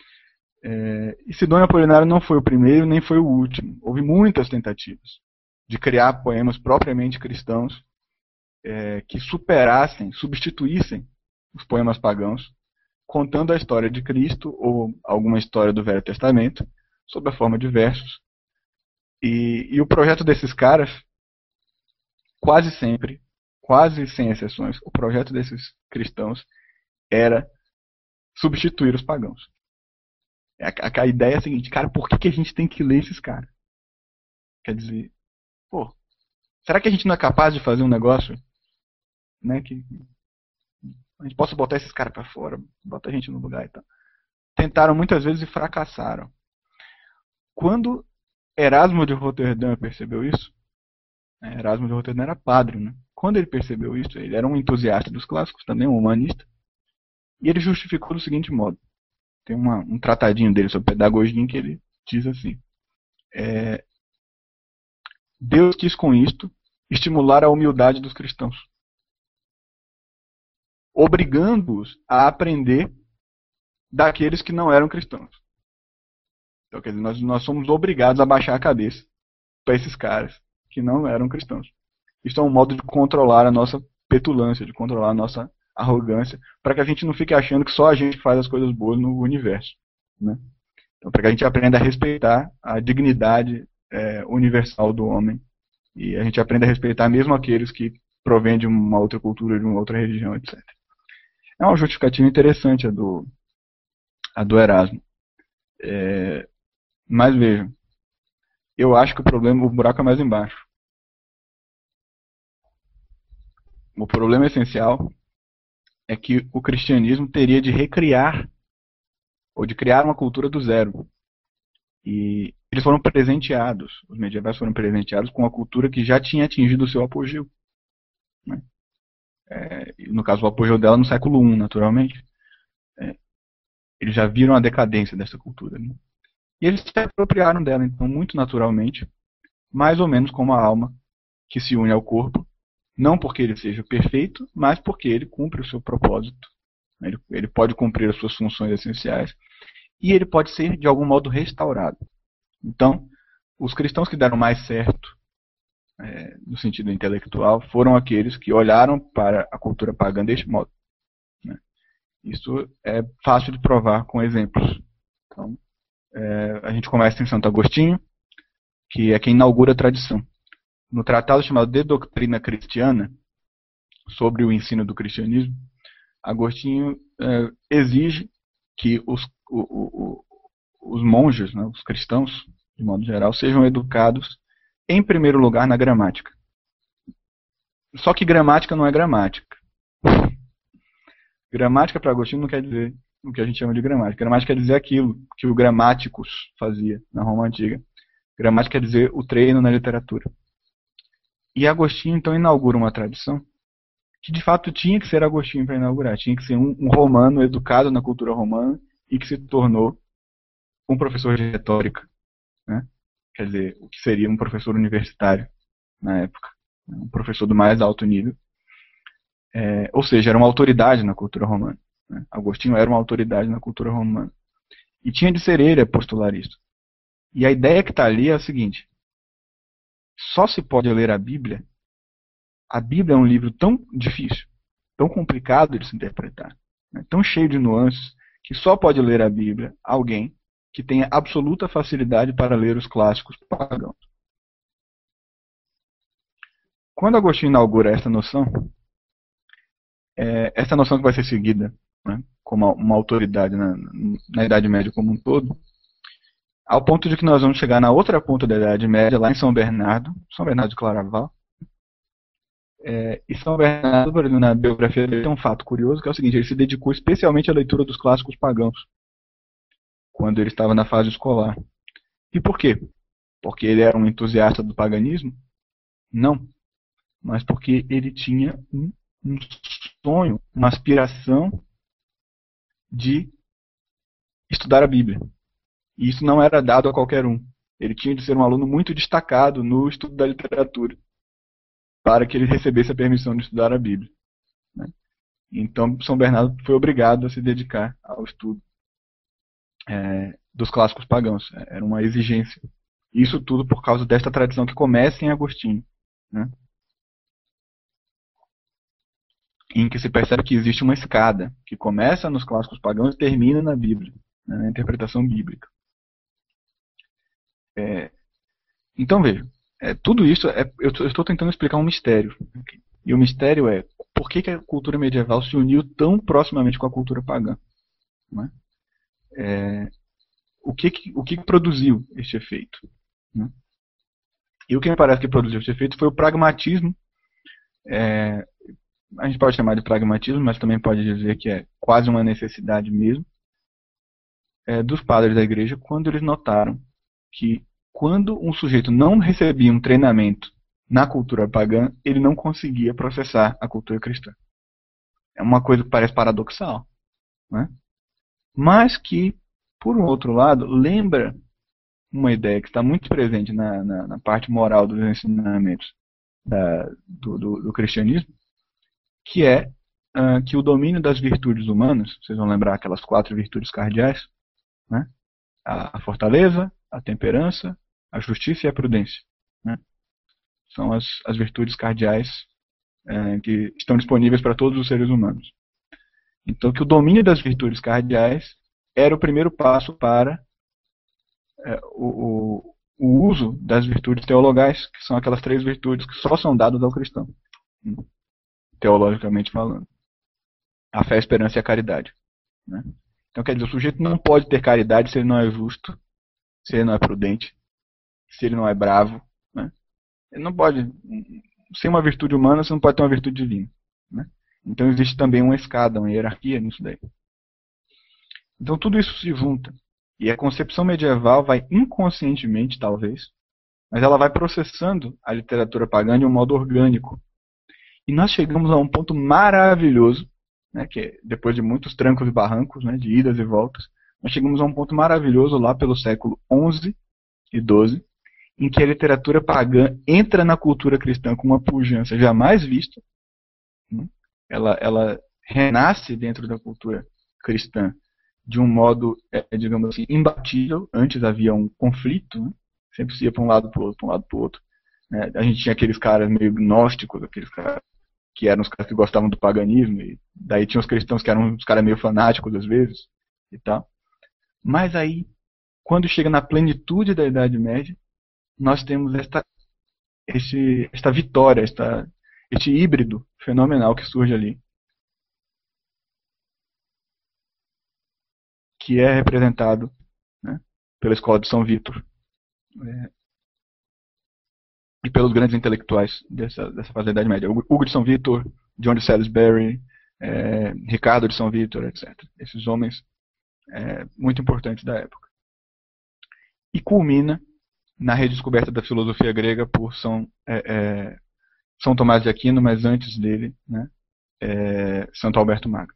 É, e Sidônio Apolinário não foi o primeiro nem foi o último. Houve muitas tentativas de criar poemas propriamente cristãos, é, que superassem, substituíssem os poemas pagãos, contando a história de Cristo ou alguma história do Velho Testamento, sob a forma de versos. E, e o projeto desses caras, quase sempre, quase sem exceções, o projeto desses cristãos era substituir os pagãos. A, a, a ideia é a seguinte, cara, por que, que a gente tem que ler esses caras? Quer dizer, pô, será que a gente não é capaz de fazer um negócio, né, que a gente possa botar esses caras pra fora, botar a gente no lugar e tal? Tentaram muitas vezes e fracassaram. Quando Erasmo de Roterdã percebeu isso, né, Erasmo de Roterdã era padre, né? Quando ele percebeu isso, ele era um entusiasta dos clássicos, também um humanista, e ele justificou do seguinte modo. Tem uma, um tratadinho dele sobre pedagogia em que ele diz assim, é, Deus quis com isto estimular a humildade dos cristãos, obrigando-os a aprender daqueles que não eram cristãos. Então, quer dizer, nós, nós somos obrigados a baixar a cabeça para esses caras que não eram cristãos. Isso é um modo de controlar a nossa petulância, de controlar a nossa arrogância, para que a gente não fique achando que só a gente faz as coisas boas no universo, né? Então, para que a gente aprenda a respeitar a dignidade é, universal do homem e a gente aprenda a respeitar mesmo aqueles que provêm de uma outra cultura, de uma outra religião, etcétera. É uma justificativa interessante a do, a do Erasmo. É, mas veja, eu acho que o problema, o buraco é mais embaixo. O problema essencial é que o cristianismo teria de recriar ou de criar uma cultura do zero. E eles foram presenteados, os medievais foram presenteados com uma cultura que já tinha atingido o seu apogeu, né? É, no caso, o apogeu dela no século I, naturalmente. É, eles já viram a decadência dessa cultura, né? E eles se apropriaram dela, então, muito naturalmente, mais ou menos como a alma que se une ao corpo, não porque ele seja perfeito, mas porque ele cumpre o seu propósito. Ele, ele pode cumprir as suas funções essenciais e ele pode ser, de algum modo, restaurado. Então, os cristãos que deram mais certo, é, no sentido intelectual, foram aqueles que olharam para a cultura pagã deste modo, né? Isso é fácil de provar com exemplos. Então, é, a gente começa em Santo Agostinho, que é quem inaugura a tradição. No tratado chamado De Doutrina Christiana, sobre o ensino do cristianismo, Agostinho é, exige que os, o, o, os monges, né, os cristãos, de modo geral, sejam educados, em primeiro lugar, na gramática. Só que gramática não é gramática. Gramática para Agostinho não quer dizer o que a gente chama de gramática. Gramática quer dizer aquilo que o gramáticos fazia na Roma Antiga. Gramática quer dizer o treino na literatura. E Agostinho, então, inaugura uma tradição que, de fato, tinha que ser Agostinho para inaugurar. Tinha que ser um, um romano educado na cultura romana e que se tornou um professor de retórica, né? Quer dizer, o que seria um professor universitário na época. Um professor do mais alto nível. É, ou seja, era uma autoridade na cultura romana, né? Agostinho era uma autoridade na cultura romana. E tinha de ser ele a postular isso. E a ideia que está ali é a seguinte: só se pode ler a Bíblia. A Bíblia é um livro tão difícil, tão complicado de se interpretar, né? Tão cheio de nuances, que só pode ler a Bíblia alguém que tenha absoluta facilidade para ler os clássicos pagãos. Quando Agostinho inaugura essa noção, é, essa noção que vai ser seguida, né, como uma autoridade na, na Idade Média como um todo, ao ponto de que nós vamos chegar na outra ponta da Idade Média, lá em São Bernardo, São Bernardo de Claraval. É, e São Bernardo, por exemplo, na biografia dele, tem um fato curioso, que é o seguinte: ele se dedicou especialmente à leitura dos clássicos pagãos, quando ele estava na fase escolar. E por quê? Porque ele era um entusiasta do paganismo? Não. Mas porque ele tinha um, um sonho, uma aspiração de estudar a Bíblia. E isso não era dado a qualquer um. Ele tinha de ser um aluno muito destacado no estudo da literatura, para que ele recebesse a permissão de estudar a Bíblia, né? Então, São Bernardo foi obrigado a se dedicar ao estudo é, dos clássicos pagãos. Era uma exigência. Isso tudo por causa desta tradição que começa em Agostinho, né? em que se percebe que existe uma escada que começa nos clássicos pagãos e termina na Bíblia, né, na interpretação bíblica. É, então veja, é, tudo isso é, eu estou tentando explicar um mistério. E o mistério é por que, que a cultura medieval se uniu tão proximamente com a cultura pagã. Né? É, o que, que, o que produziu este efeito? Né? E o que me parece que produziu este efeito foi o pragmatismo. É, a gente pode chamar de pragmatismo, mas também pode dizer que é quase uma necessidade mesmo, é, dos padres da igreja, quando eles notaram que quando um sujeito não recebia um treinamento na cultura pagã, ele não conseguia processar a cultura cristã. É uma coisa que parece paradoxal, né? Mas que, por um outro lado, lembra uma ideia que está muito presente na, na, na parte moral dos ensinamentos da, do, do, do cristianismo, que é uh, que o domínio das virtudes humanas, vocês vão lembrar aquelas quatro virtudes cardeais, né? a, a fortaleza, a temperança, a justiça e a prudência. Né? São as, as virtudes cardeais é, que estão disponíveis para todos os seres humanos. Então, que o domínio das virtudes cardeais era o primeiro passo para é, o, o, o uso das virtudes teologais, que são aquelas três virtudes que só são dadas ao cristão, teologicamente falando. A fé, a esperança e a caridade. Né? Então, quer dizer, o sujeito não pode ter caridade se ele não é justo, se ele não é prudente, se ele não é bravo. Né? Ele não pode, sem uma virtude humana, você não pode ter uma virtude divina. Né? Então existe também uma escada, uma hierarquia nisso daí. Então tudo isso se junta. E a concepção medieval vai inconscientemente, talvez, mas ela vai processando a literatura pagã de um modo orgânico. E nós chegamos a um ponto maravilhoso, né, que é, depois de muitos trancos e barrancos, né, de idas e voltas, nós chegamos a um ponto maravilhoso lá pelo século onze e doze, em que a literatura pagã entra na cultura cristã com uma pujança jamais vista. Né? Ela, ela renasce dentro da cultura cristã de um modo, é, digamos assim, imbatível. Antes havia um conflito, né? Sempre se ia para um lado para o outro, para um lado para o outro. Né? A gente tinha aqueles caras meio gnósticos, aqueles caras que eram os caras que gostavam do paganismo, e daí tinha os cristãos que eram os caras meio fanáticos às vezes, e tal. Mas aí, quando chega na plenitude da Idade Média, nós temos esta, este, esta vitória, esta, este híbrido fenomenal que surge ali, que é representado, né, pela escola de São Vítor é, e pelos grandes intelectuais dessa, dessa fase da Idade Média. Hugo de São Vítor, John de Salisbury, é, Ricardo de São Vítor, etcétera. Esses homens é, muito importantes da época. E culmina na redescoberta da filosofia grega por São, é, é, São Tomás de Aquino, mas antes dele, né, é, Santo Alberto Magno.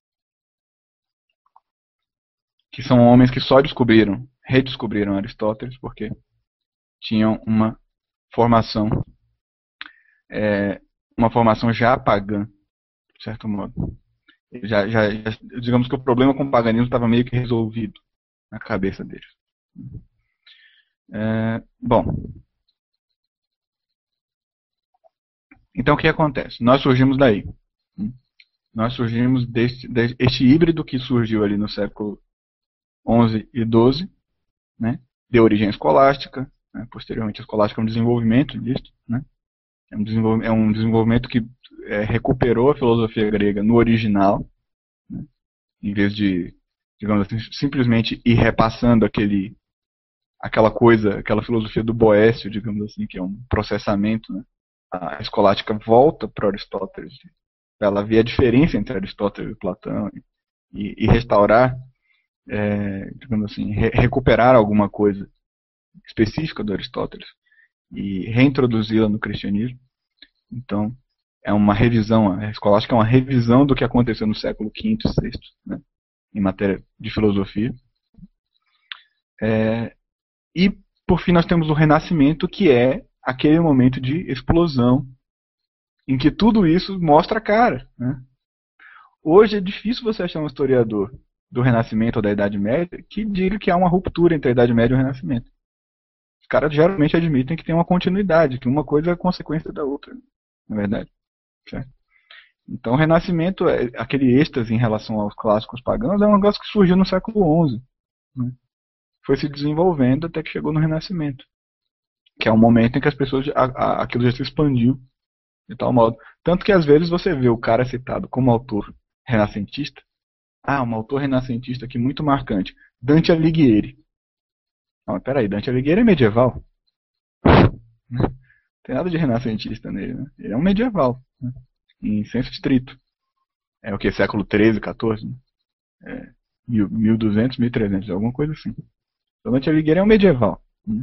Que são homens que só descobriram, redescobriram Aristóteles porque tinham uma formação, é, uma formação já pagã, de certo modo. Já, já, já, digamos que o problema com o paganismo estava meio que resolvido na cabeça deles. É, bom, então o que acontece? Nós surgimos daí. Nós surgimos deste, deste híbrido que surgiu ali no século onze e doze, né? De origem escolástica, né? Posteriormente a escolástica é um desenvolvimento disso, né? É um desenvolvimento, é um desenvolvimento que é, recuperou a filosofia grega no original, né? Em vez de, digamos assim, simplesmente ir repassando aquele, aquela coisa, aquela filosofia do Boécio, digamos assim, que é um processamento, né? A escolástica volta para Aristóteles, para ela ver a diferença entre Aristóteles e Platão e, e restaurar, é, digamos assim, re recuperar alguma coisa específica do Aristóteles e reintroduzi-la no cristianismo. Então, é uma revisão, a escolástica é uma revisão do que aconteceu no século quinto e sexto, né, em matéria de filosofia. É, e, por fim, nós temos o Renascimento, que é aquele momento de explosão em que tudo isso mostra a cara. Né? Hoje é difícil você achar um historiador do Renascimento ou da Idade Média que diga que há uma ruptura entre a Idade Média e o Renascimento. Os caras geralmente admitem que tem uma continuidade, que uma coisa é consequência da outra, na verdade. Certo? Então o Renascimento, é- aquele êxtase em relação aos clássicos pagãos, é um negócio que surgiu no século onze, né? Foi se desenvolvendo até que chegou no Renascimento, que é um momento em que as pessoas, a- a- aquilo já se expandiu de tal modo. Tanto que às vezes você vê o cara citado como autor renascentista. Ah, um autor renascentista aqui muito marcante. Dante Alighieri. Não, mas peraí, Dante Alighieri é medieval. Não tem nada de renascentista nele, né? Ele é um medieval, né? Em senso estrito. É o que? Século treze, quatorze? Né? É, mil, mil e duzentos, mil e trezentos, alguma coisa assim. Então, Dante Alighieri é um medieval, né?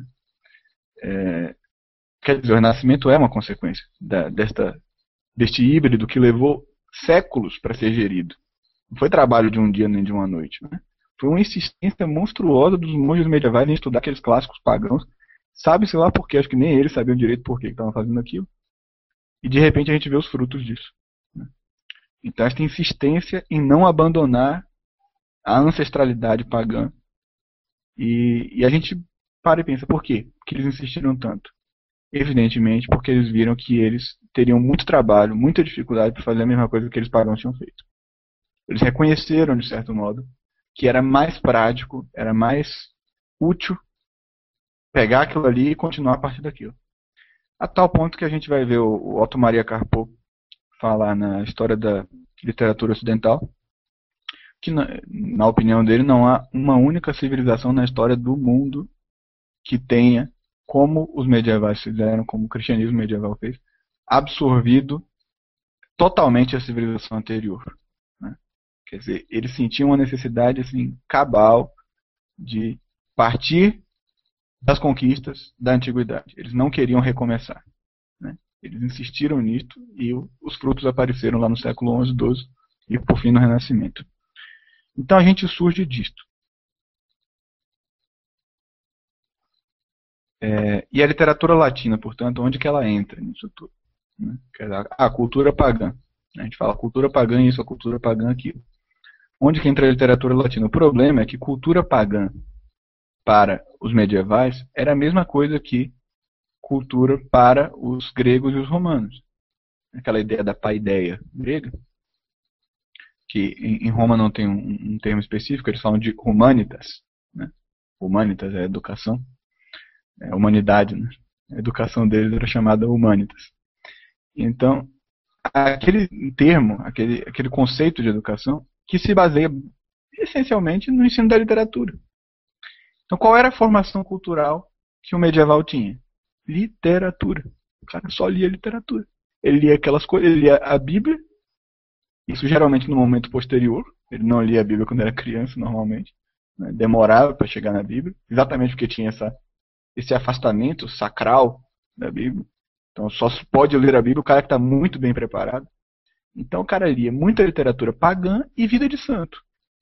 É, quer dizer, o Renascimento é uma consequência da, desta, deste híbrido que levou séculos para ser gerido. Não foi trabalho de um dia nem de uma noite, né? Foi uma insistência monstruosa dos monges medievais em estudar aqueles clássicos pagãos. Sabe-se lá por quê, acho que nem eles sabiam direito por que estavam fazendo aquilo. E de repente a gente vê os frutos disso, né? Então esta insistência em não abandonar a ancestralidade pagã. E, e a gente para e pensa, por quê que eles insistiram tanto? Evidentemente porque eles viram que eles teriam muito trabalho, muita dificuldade para fazer a mesma coisa que eles pagãos tinham feito. Eles reconheceram, de certo modo, que era mais prático, era mais útil pegar aquilo ali e continuar a partir daquilo. A tal ponto que a gente vai ver o Otto Maria Carpo falar na história da literatura ocidental, que na, na opinião dele não há uma única civilização na história do mundo que tenha, como os medievais fizeram, como o cristianismo medieval fez, absorvido totalmente a civilização anterior, né? Quer dizer, eles sentiam uma necessidade assim cabal de partir das conquistas da antiguidade. Eles não queriam recomeçar, né? Eles insistiram nisto e os frutos apareceram lá no século onze, doze e por fim no Renascimento. Então a gente surge disto. É, e a literatura latina, portanto, onde que ela entra nisso tudo, né? A cultura pagã. A gente fala cultura pagã isso, a cultura pagã aquilo. Onde que entra a literatura latina? O problema é que cultura pagã para os medievais era a mesma coisa que cultura para os gregos e os romanos. Aquela ideia da paideia grega, que em Roma não tem um, um termo específico, eles falam de humanitas, né? Humanitas é educação, é humanidade, né? A educação deles era chamada humanitas. Então, aquele termo, aquele, aquele conceito de educação, que se baseia essencialmente no ensino da literatura. Então, qual era a formação cultural que o medieval tinha? Literatura. O cara só lia literatura. Ele lia aquelas coisas, ele lia a Bíblia, isso geralmente no momento posterior. Ele não lia a Bíblia quando era criança, normalmente, né? Demorava para chegar na Bíblia, exatamente porque tinha essa, esse afastamento sacral da Bíblia. Então, só pode ler a Bíblia o cara que está muito bem preparado. Então, o cara lia muita literatura pagã e vida de santo.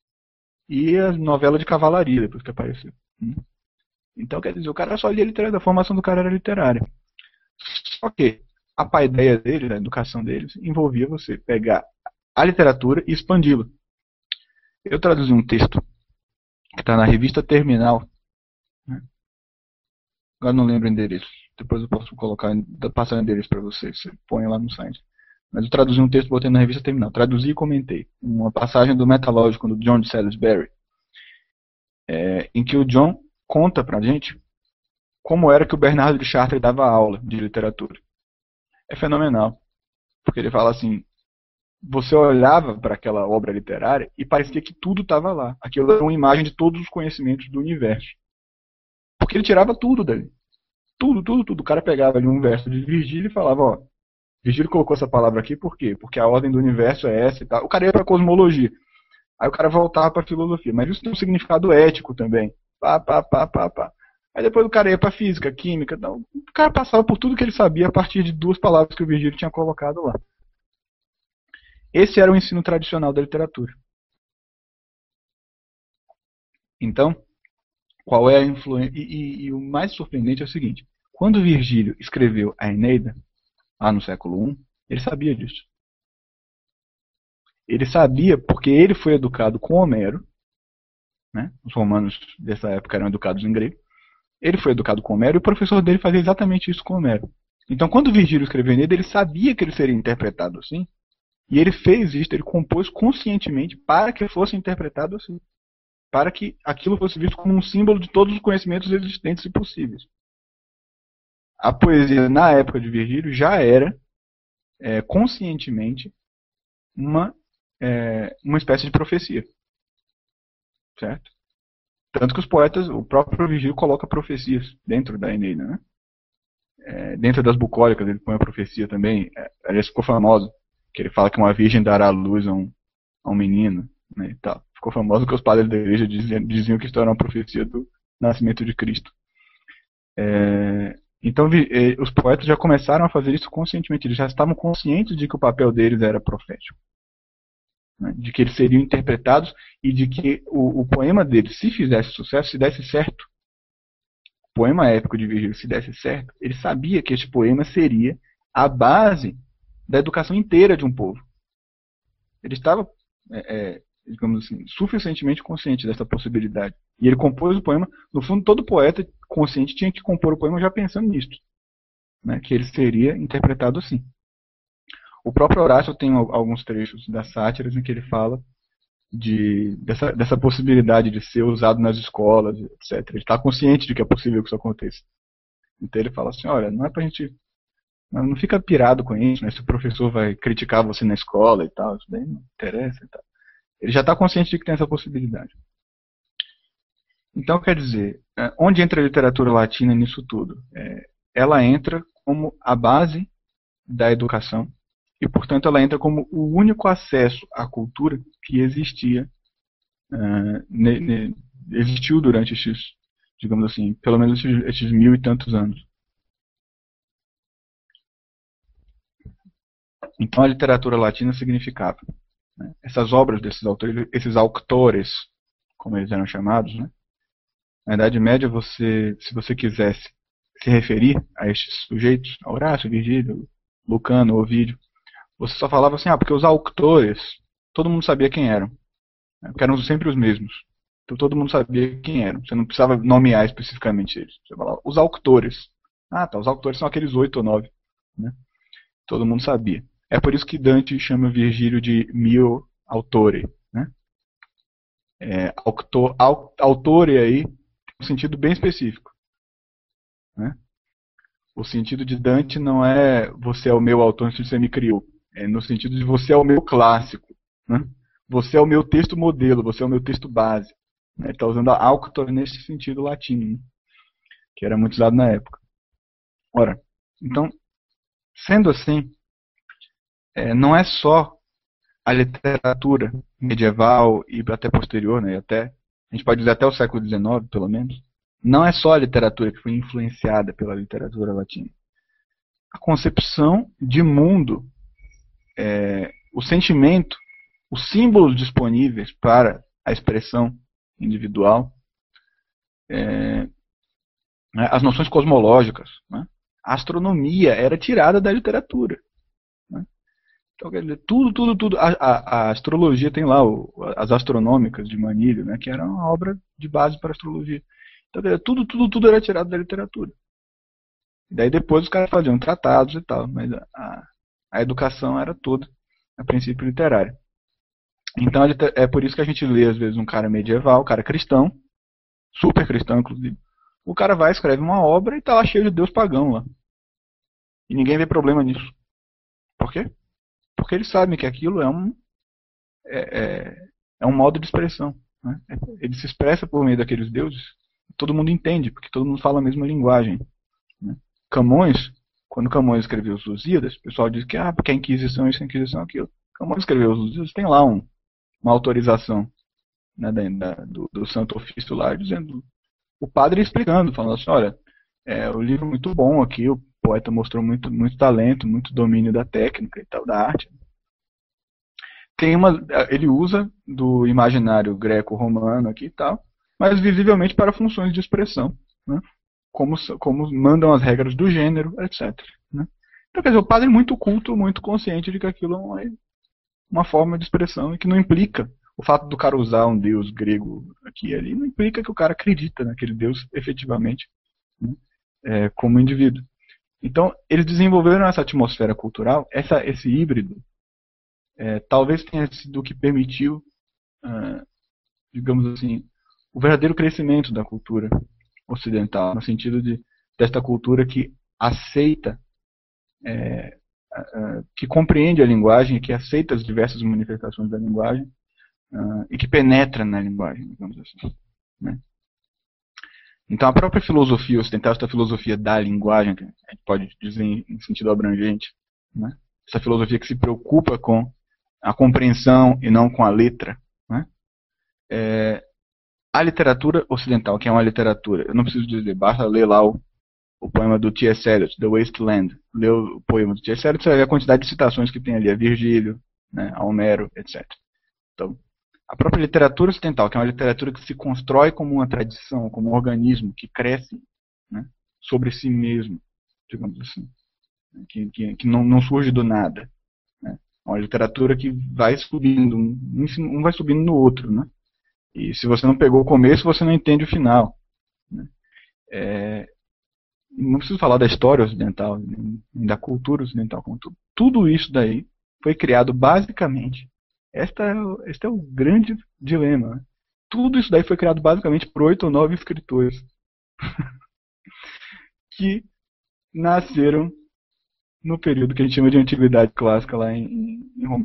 E a novela de cavalaria, depois que apareceu. Então, quer dizer, o cara só lia literatura, a formação do cara era literária. Só que a paideia deles, a educação deles, envolvia você pegar a literatura e expandi-la. Eu traduzi um texto que está na revista Terminal, né? Agora não lembro o endereço. Depois eu posso colocar, passar o endereço para vocês. Você põe lá no site. Mas eu traduzi um texto, botei na revista Terminal. Traduzi e comentei. Uma passagem do Metalógico, do John de Salisbury, é, em que o John conta pra gente como era que o Bernardo de Chartres dava aula de literatura. É fenomenal. Porque ele fala assim, você olhava para aquela obra literária e parecia que tudo estava lá. Aquilo era uma imagem de todos os conhecimentos do universo. Porque ele tirava tudo dali. Tudo, tudo, tudo. O cara pegava ali um verso de Virgílio e falava, ó, Virgílio colocou essa palavra aqui por quê? Porque a ordem do universo é essa e tal. O cara ia para cosmologia. Aí o cara voltava para filosofia. Mas isso tem um significado ético também. Pá, pá, pá, pá, pá. Aí depois o cara ia para física, química. Então, o cara passava por tudo que ele sabia a partir de duas palavras que o Virgílio tinha colocado lá. Esse era o ensino tradicional da literatura. Então, qual é a influência? E, e, e o mais surpreendente é o seguinte: quando Virgílio escreveu a Eneida, lá no século I, ele sabia disso. Ele sabia porque ele foi educado com Homero, né? Os romanos dessa época eram educados em grego. Ele foi educado com Homero e o professor dele fazia exatamente isso com Homero. Então, quando Virgílio escreveu Eneida, ele sabia que ele seria interpretado assim, E ele fez isso, ele compôs conscientemente para que fosse interpretado assim. Para que aquilo fosse visto como um símbolo de todos os conhecimentos existentes e possíveis. A poesia, na época de Virgílio, já era, é, conscientemente, uma, é, uma espécie de profecia. Certo? Tanto que os poetas, o próprio Virgílio coloca profecias dentro da Eneida, né? É, dentro das bucólicas ele põe a profecia também. É, aliás, ficou famoso, que ele fala que uma virgem dará luz a um, a um menino, né, e tal. Ficou famoso que os padres da igreja diziam, diziam que isso era uma profecia do nascimento de Cristo. É, então os poetas já começaram a fazer isso conscientemente, eles já estavam conscientes de que o papel deles era profético. Né, de que eles seriam interpretados e de que o, o poema deles, se fizesse sucesso, se desse certo, o poema épico de Virgílio, se desse certo, ele sabia que este poema seria a base da educação inteira de um povo. Ele estava, é, é, digamos assim, suficientemente consciente dessa possibilidade. E ele compôs o poema. No fundo, todo poeta consciente tinha que compor o poema já pensando nisso, né, que ele seria interpretado assim. O próprio Horácio tem alguns trechos das sátiras em que ele fala de, dessa, dessa possibilidade de ser usado nas escolas, etcétera. Ele está consciente de que é possível que isso aconteça. Então ele fala assim, olha, não é pra gente... Não fica pirado com isso, né? Se o professor vai criticar você na escola e tal, isso daí não interessa e tal. Ele já está consciente de que tem essa possibilidade. Então, quer dizer, onde entra a literatura latina nisso tudo? É, ela entra como a base da educação e, portanto, ela entra como o único acesso à cultura que existia, uh, ne, ne, existiu durante estes, digamos assim, pelo menos estes, estes mil e tantos anos. Então, a literatura latina significava, né, essas obras desses autores, esses autores, como eles eram chamados, né? Na Idade Média, você, se você quisesse se referir a estes sujeitos, a Horácio, Virgílio, Lucano, Ovídio, você só falava assim, ah, porque os autores, todo mundo sabia quem eram, né, porque eram sempre os mesmos. Então todo mundo sabia quem eram. Você não precisava nomear especificamente eles. Você falava, os autores. Ah, tá, os autores são aqueles oito ou nove. Né? Todo mundo sabia. É por isso que Dante chama Virgílio de mio autore. Né? É, autor, autore aí tem um sentido bem específico. Né? O sentido de Dante não é você é o meu autor, no sentido de você me criou. É no sentido de você é o meu clássico. Né? Você é o meu texto modelo, você é o meu texto base. Ele está usando a autor nesse sentido latino, né? Que era muito usado na época. Ora, então, sendo assim, é, não é só a literatura medieval e até posterior, né, até, a gente pode dizer até o século dezenove, pelo menos, não é só a literatura que foi influenciada pela literatura latina. A concepção de mundo, é, o sentimento, os símbolos disponíveis para a expressão individual, é, as noções cosmológicas, né, a astronomia era tirada da literatura. Né? Então, quer dizer, tudo, tudo, tudo. A, a, a astrologia tem lá o, as astronômicas de Manilha, né, que era uma obra de base para a astrologia. Então, quer dizer, tudo, tudo, tudo era tirado da literatura. E daí depois os caras faziam tratados e tal, mas a, a educação era toda, a princípio, literária. Então é por isso que a gente lê, às vezes, um cara medieval, um cara cristão, super cristão, inclusive. O cara vai, escreve uma obra e tá lá cheio de Deus pagão lá. E ninguém vê problema nisso. Por quê? Porque eles sabem que aquilo é um, é, é, é um modo de expressão. Né? Ele se expressa por meio daqueles deuses. Todo mundo entende, porque todo mundo fala a mesma linguagem. Né? Camões, quando Camões escreveu os Lusíadas, o pessoal diz que ah, porque a Inquisição isso, a Inquisição aquilo. Camões escreveu os Lusíadas, tem lá um, uma autorização, né, da, do, do Santo Ofício lá, dizendo, o padre explicando, falando assim, olha, é um livro muito bom aqui, o poeta mostrou muito, muito talento, muito domínio da técnica e tal, da arte. Tem uma, ele usa do imaginário greco-romano aqui e tal, mas visivelmente para funções de expressão, né? Como, como mandam as regras do gênero, etcétera. Né? Então, quer dizer, o padre é muito culto, muito consciente de que aquilo é uma forma de expressão e que não implica o fato do cara usar um deus grego aqui e ali, não implica que o cara acredita naquele deus efetivamente, né? É, como indivíduo. Então, eles desenvolveram essa atmosfera cultural, essa, esse híbrido é, talvez tenha sido o que permitiu, uh, digamos assim, o verdadeiro crescimento da cultura ocidental, no sentido de desta cultura que aceita, é, uh, que compreende a linguagem, que aceita as diversas manifestações da linguagem uh, e que penetra na linguagem, digamos assim, né? Então a própria filosofia ocidental, essa filosofia da linguagem, que a gente pode dizer em sentido abrangente, né? Essa filosofia que se preocupa com a compreensão e não com a letra, né? É, a literatura ocidental, que é uma literatura, eu não preciso dizer, basta ler lá o, o poema do T S Eliot, The Wasteland, ler o poema do T S Eliot, você vai ver a quantidade de citações que tem ali, a Virgílio, né, a Homero, etcétera. Então, a própria literatura ocidental, que é uma literatura que se constrói como uma tradição, como um organismo que cresce, né, sobre si mesmo, digamos assim, que, que, que não, não surge do nada, né? É uma literatura que vai subindo, um, um vai subindo no outro, né? E se você não pegou o começo, você não entende o final, né? É, não preciso falar da história ocidental, nem da cultura ocidental, como tudo. Tudo isso daí foi criado basicamente. Esta é, este é o grande dilema, né? Tudo isso daí foi criado basicamente por oito ou nove escritores que nasceram no período que a gente chama de Antiguidade Clássica lá em, em Roma.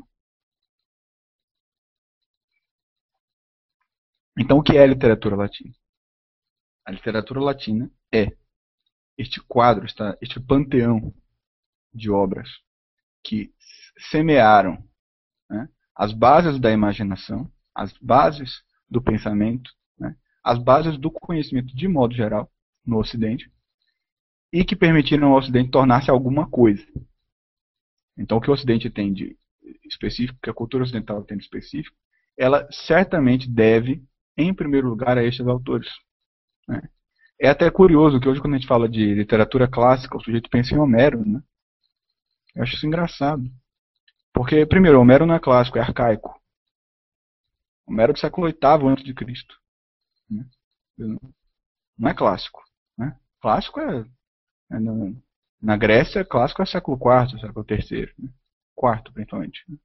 Então, o que é a literatura latina? A literatura latina é este quadro, este panteão de obras que semearam, né, as bases da imaginação, as bases do pensamento, né, as bases do conhecimento de modo geral no Ocidente, e que permitiram ao Ocidente tornar-se alguma coisa. Então, o que o Ocidente tem de específico, que a cultura ocidental tem de específico, ela certamente deve, em primeiro lugar, a estes autores, né? É até curioso que hoje, quando a gente fala de literatura clássica, o sujeito pensa em Homero, né? Eu acho isso engraçado. Porque, primeiro, Homero não é clássico, é arcaico. Homero é do século oitavo antes de Cristo, né? Não é clássico, né? Clássico é, é no, na Grécia, clássico é século quarto, século terceiro, né? Quarto, principalmente. Né?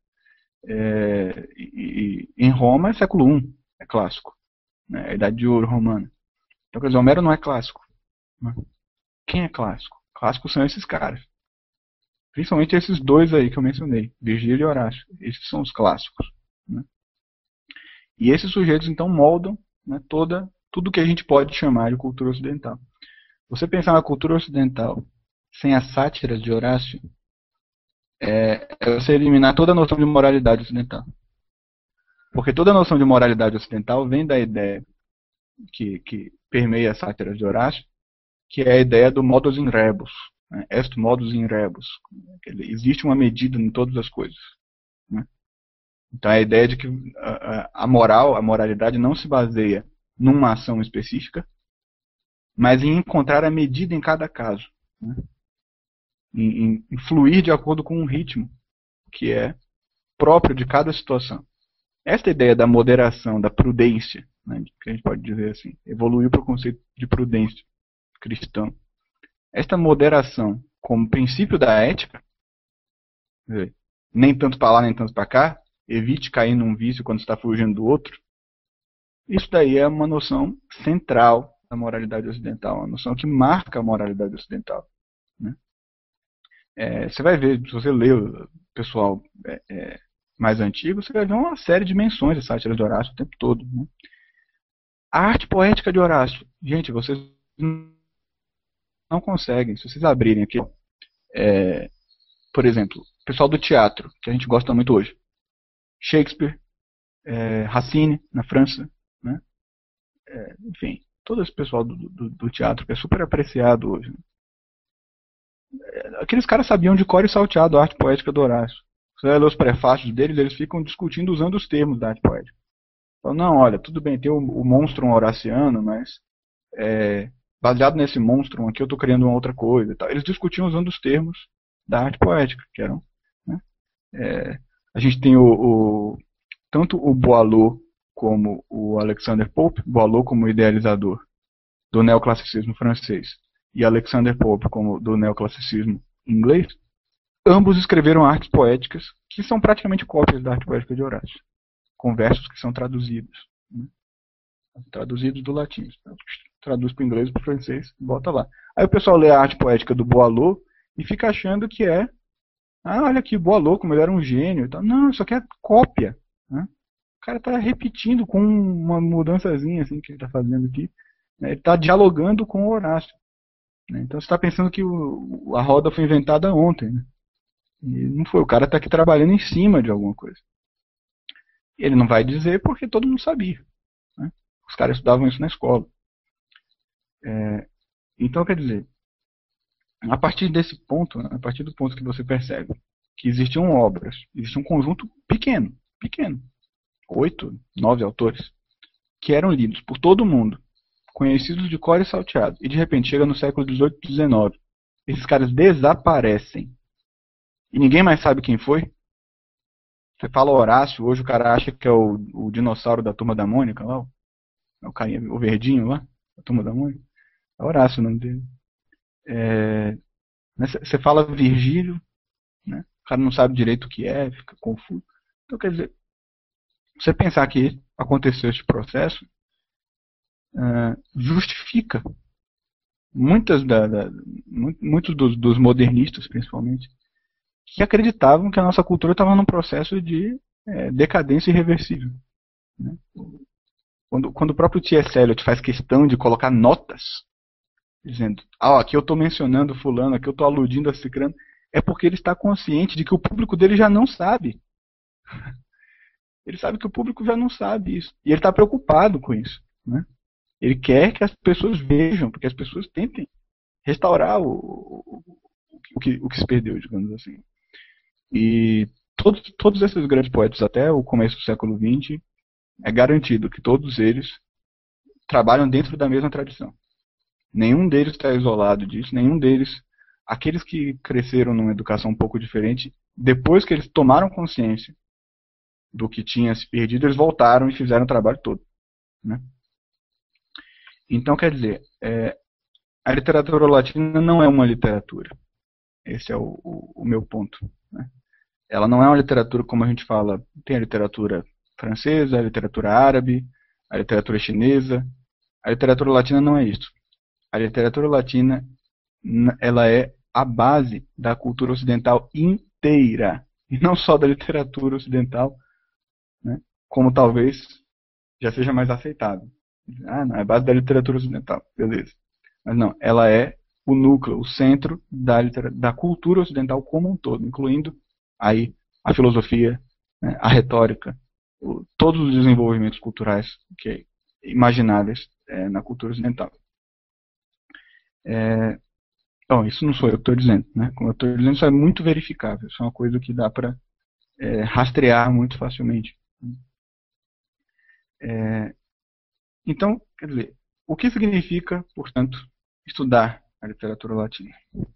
É, e, e em Roma é século um, é clássico, né? É a Idade de Ouro romana. Então, quer dizer, Homero não é clássico, né? Quem é clássico? Clássicos são esses caras. Principalmente esses dois aí que eu mencionei, Virgílio e Horácio. Esses são os clássicos, né? E esses sujeitos então moldam, né, toda, tudo que a gente pode chamar de cultura ocidental. Você pensar na cultura ocidental sem as sátiras de Horácio é, é você eliminar toda a noção de moralidade ocidental. Porque toda a noção de moralidade ocidental vem da ideia que, que permeia as sátiras de Horácio, que é a ideia do modus in rebus, né? Est modus in rebus. Existe uma medida em todas as coisas, né? Então a ideia de que a, a moral, a moralidade não se baseia numa ação específica, mas em encontrar a medida em cada caso, né? em, em fluir de acordo com um ritmo que é próprio de cada situação. Esta ideia da moderação, da prudência, né, que a gente pode dizer assim, evoluiu para o conceito de prudência cristão. Esta moderação como princípio da ética, nem tanto para lá nem tanto para cá, evite cair num vício quando está fugindo do outro, isso daí é uma noção central da moralidade ocidental, uma noção que marca a moralidade ocidental, né? É, você vai ver, se você lê o pessoal é, é, mais antigo, você vai ver uma série de menções da sátira de Horácio o tempo todo, né? A arte poética de Horácio, gente, vocês não conseguem, se vocês abrirem aqui, é, por exemplo, o pessoal do teatro, que a gente gosta muito hoje, Shakespeare, é, Racine, na França, né? É, enfim, todo esse pessoal do, do, do teatro que é super apreciado hoje, né? Aqueles caras sabiam de cor e salteado a arte poética do Horácio. Você vai ler os prefácios deles, eles ficam discutindo usando os termos da arte poética. Então, não, olha, tudo bem, tem o, o monstrum horaciano, mas é, baseado nesse monstrum aqui eu estou criando uma outra coisa e tal. Eles discutiam usando os termos da arte poética, que eram, né? É, a gente tem o, o tanto o Boileau como o Alexander Pope, Boileau como idealizador do neoclassicismo francês e Alexander Pope como do neoclassicismo inglês, ambos escreveram artes poéticas que são praticamente cópias da arte poética de Horácio, com versos que são traduzidos, né? Traduzidos do latim. Traduz para o inglês, para o francês, bota lá. Aí o pessoal lê a arte poética do Boileau e fica achando que é, ah, olha aqui, Boileau, como ele era um gênio e tal. Não, isso aqui é cópia, né? O cara está repetindo com uma mudançazinha assim que ele está fazendo aqui, né? Ele está dialogando com o Horácio, né? Então você está pensando que o, a roda foi inventada ontem, né? E não foi, o cara está aqui trabalhando em cima de alguma coisa. Ele não vai dizer porque todo mundo sabia, né? Os caras estudavam isso na escola. É, então, quer dizer, a partir desse ponto, a partir do ponto que você percebe que existiam obras, existia um conjunto pequeno, pequeno, oito, nove autores, que eram lidos por todo mundo, conhecidos de cor e salteado, e de repente chega no século dezoito, dezenove, esses caras desaparecem e ninguém mais sabe quem foi. Você fala Horácio, hoje o cara acha que é o, o dinossauro da Turma da Mônica, lá, o, o, carinha, o verdinho lá, da Turma da Mônica. É Horácio o nome dele. Você é, fala Virgílio, né? O cara não sabe direito o que é, fica confuso. Então, quer dizer, você pensar que aconteceu esse processo uh, justifica muitas da, da, muitos dos, dos modernistas, principalmente, que acreditavam que a nossa cultura estava num processo de é, decadência irreversível, né? Quando, quando o próprio T S. Eliot faz questão de colocar notas, dizendo, ah, aqui eu estou mencionando fulano, aqui eu estou aludindo a cicrano, é porque ele está consciente de que o público dele já não sabe. Ele sabe que o público já não sabe isso. E ele está preocupado com isso, né? Ele quer que as pessoas vejam, porque as pessoas tentem restaurar o, o, o, que, o que se perdeu, digamos assim. E todos, todos esses grandes poetas, até o começo do século vinte, é garantido que todos eles trabalham dentro da mesma tradição. Nenhum deles está isolado disso, nenhum deles, aqueles que cresceram numa educação um pouco diferente, depois que eles tomaram consciência do que tinha se perdido, eles voltaram e fizeram o trabalho todo, né? Então, quer dizer, é, a literatura latina não é uma literatura. Esse é o, o, o meu ponto, né? Ela não é uma literatura como a gente fala, tem a literatura francesa, a literatura árabe, a literatura chinesa. A literatura latina não é isso. A literatura latina, ela é a base da cultura ocidental inteira, e não só da literatura ocidental, né, como talvez já seja mais aceitável. Ah, não, é a base da literatura ocidental, beleza. Mas não, ela é o núcleo, o centro da, da cultura ocidental como um todo, incluindo aí a filosofia, né, a retórica, o, todos os desenvolvimentos culturais que imagináveis é, na cultura ocidental. É, bom, isso não sou eu que estou dizendo, né? Como eu estou dizendo, isso é muito verificável, isso é uma coisa que dá para é, rastrear muito facilmente. É, então, quer dizer, o que significa, portanto, estudar a literatura latina?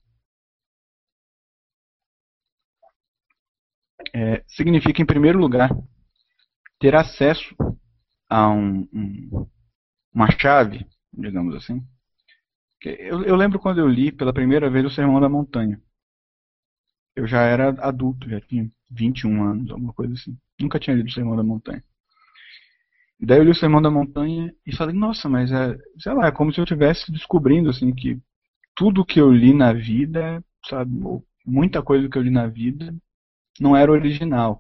É, significa, em primeiro lugar, ter acesso a um, um, uma chave, digamos assim. Eu, eu lembro quando eu li pela primeira vez o Sermão da Montanha. Eu já era adulto, já tinha vinte e um anos, alguma coisa assim. Nunca tinha lido o Sermão da Montanha. E daí eu li o Sermão da Montanha e falei, nossa, mas é, sei lá, é como se eu estivesse descobrindo assim que tudo que eu li na vida, sabe, muita coisa que eu li na vida não era original.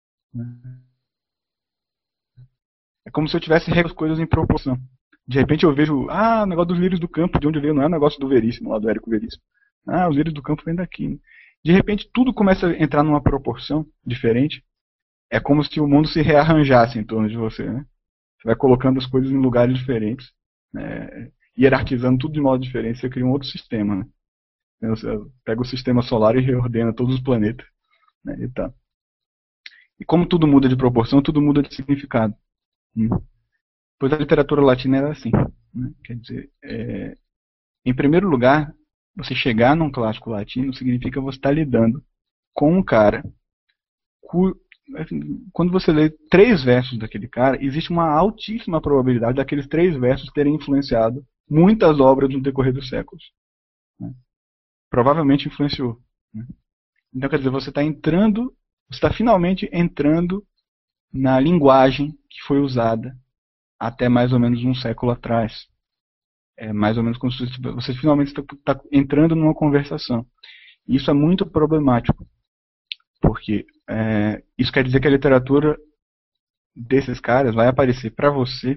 É como se eu tivesse regra as coisas em proporção. De repente eu vejo, ah, o negócio dos lírios do campo, de onde veio, não é o negócio do Veríssimo, lá do Érico Veríssimo. Ah, os lírios do campo vêm daqui, né? De repente tudo começa a entrar numa proporção diferente. É como se o mundo se rearranjasse em torno de você, né? Você vai colocando as coisas em lugares diferentes, né? Hierarquizando tudo de modo diferente, você cria um outro sistema, né? Você pega o sistema solar e reordena todos os planetas, né? E, tá. E como tudo muda de proporção, tudo muda de significado. Hum. Pois a literatura latina era assim, né? Quer dizer, é, em primeiro lugar, você chegar num clássico latino significa você estar lidando com um cara cu, assim, quando você lê três versos daquele cara, existe uma altíssima probabilidade daqueles três versos terem influenciado muitas obras no decorrer dos séculos, né? Provavelmente influenciou, né? Então, quer dizer, você está entrando, você está finalmente entrando na linguagem que foi usada até mais ou menos um século atrás. É mais ou menos como se você finalmente está tá entrando numa conversação. Isso é muito problemático, porque é, isso quer dizer que a literatura desses caras vai aparecer para você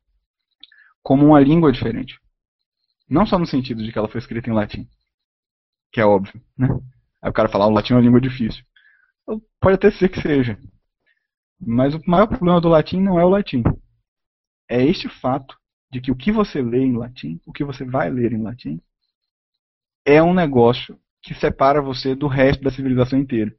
como uma língua diferente. Não só no sentido de que ela foi escrita em latim, que é óbvio, né? Aí o cara fala, ah, o latim é uma língua difícil. Pode até ser que seja. Mas o maior problema do latim não é o latim. É este fato de que o que você lê em latim, o que você vai ler em latim, é um negócio que separa você do resto da civilização inteira.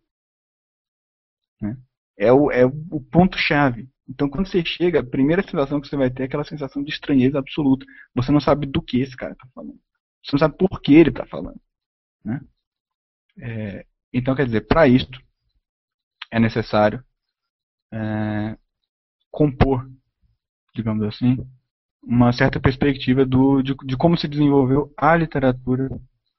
Né? É o, é o ponto-chave. Então, quando você chega, a primeira sensação que você vai ter é aquela sensação de estranheza absoluta. Você não sabe do que esse cara está falando. Você não sabe por que ele está falando. Né? É, então, quer dizer, para isto, é necessário é, compor, digamos assim, uma certa perspectiva do, de, de como se desenvolveu a literatura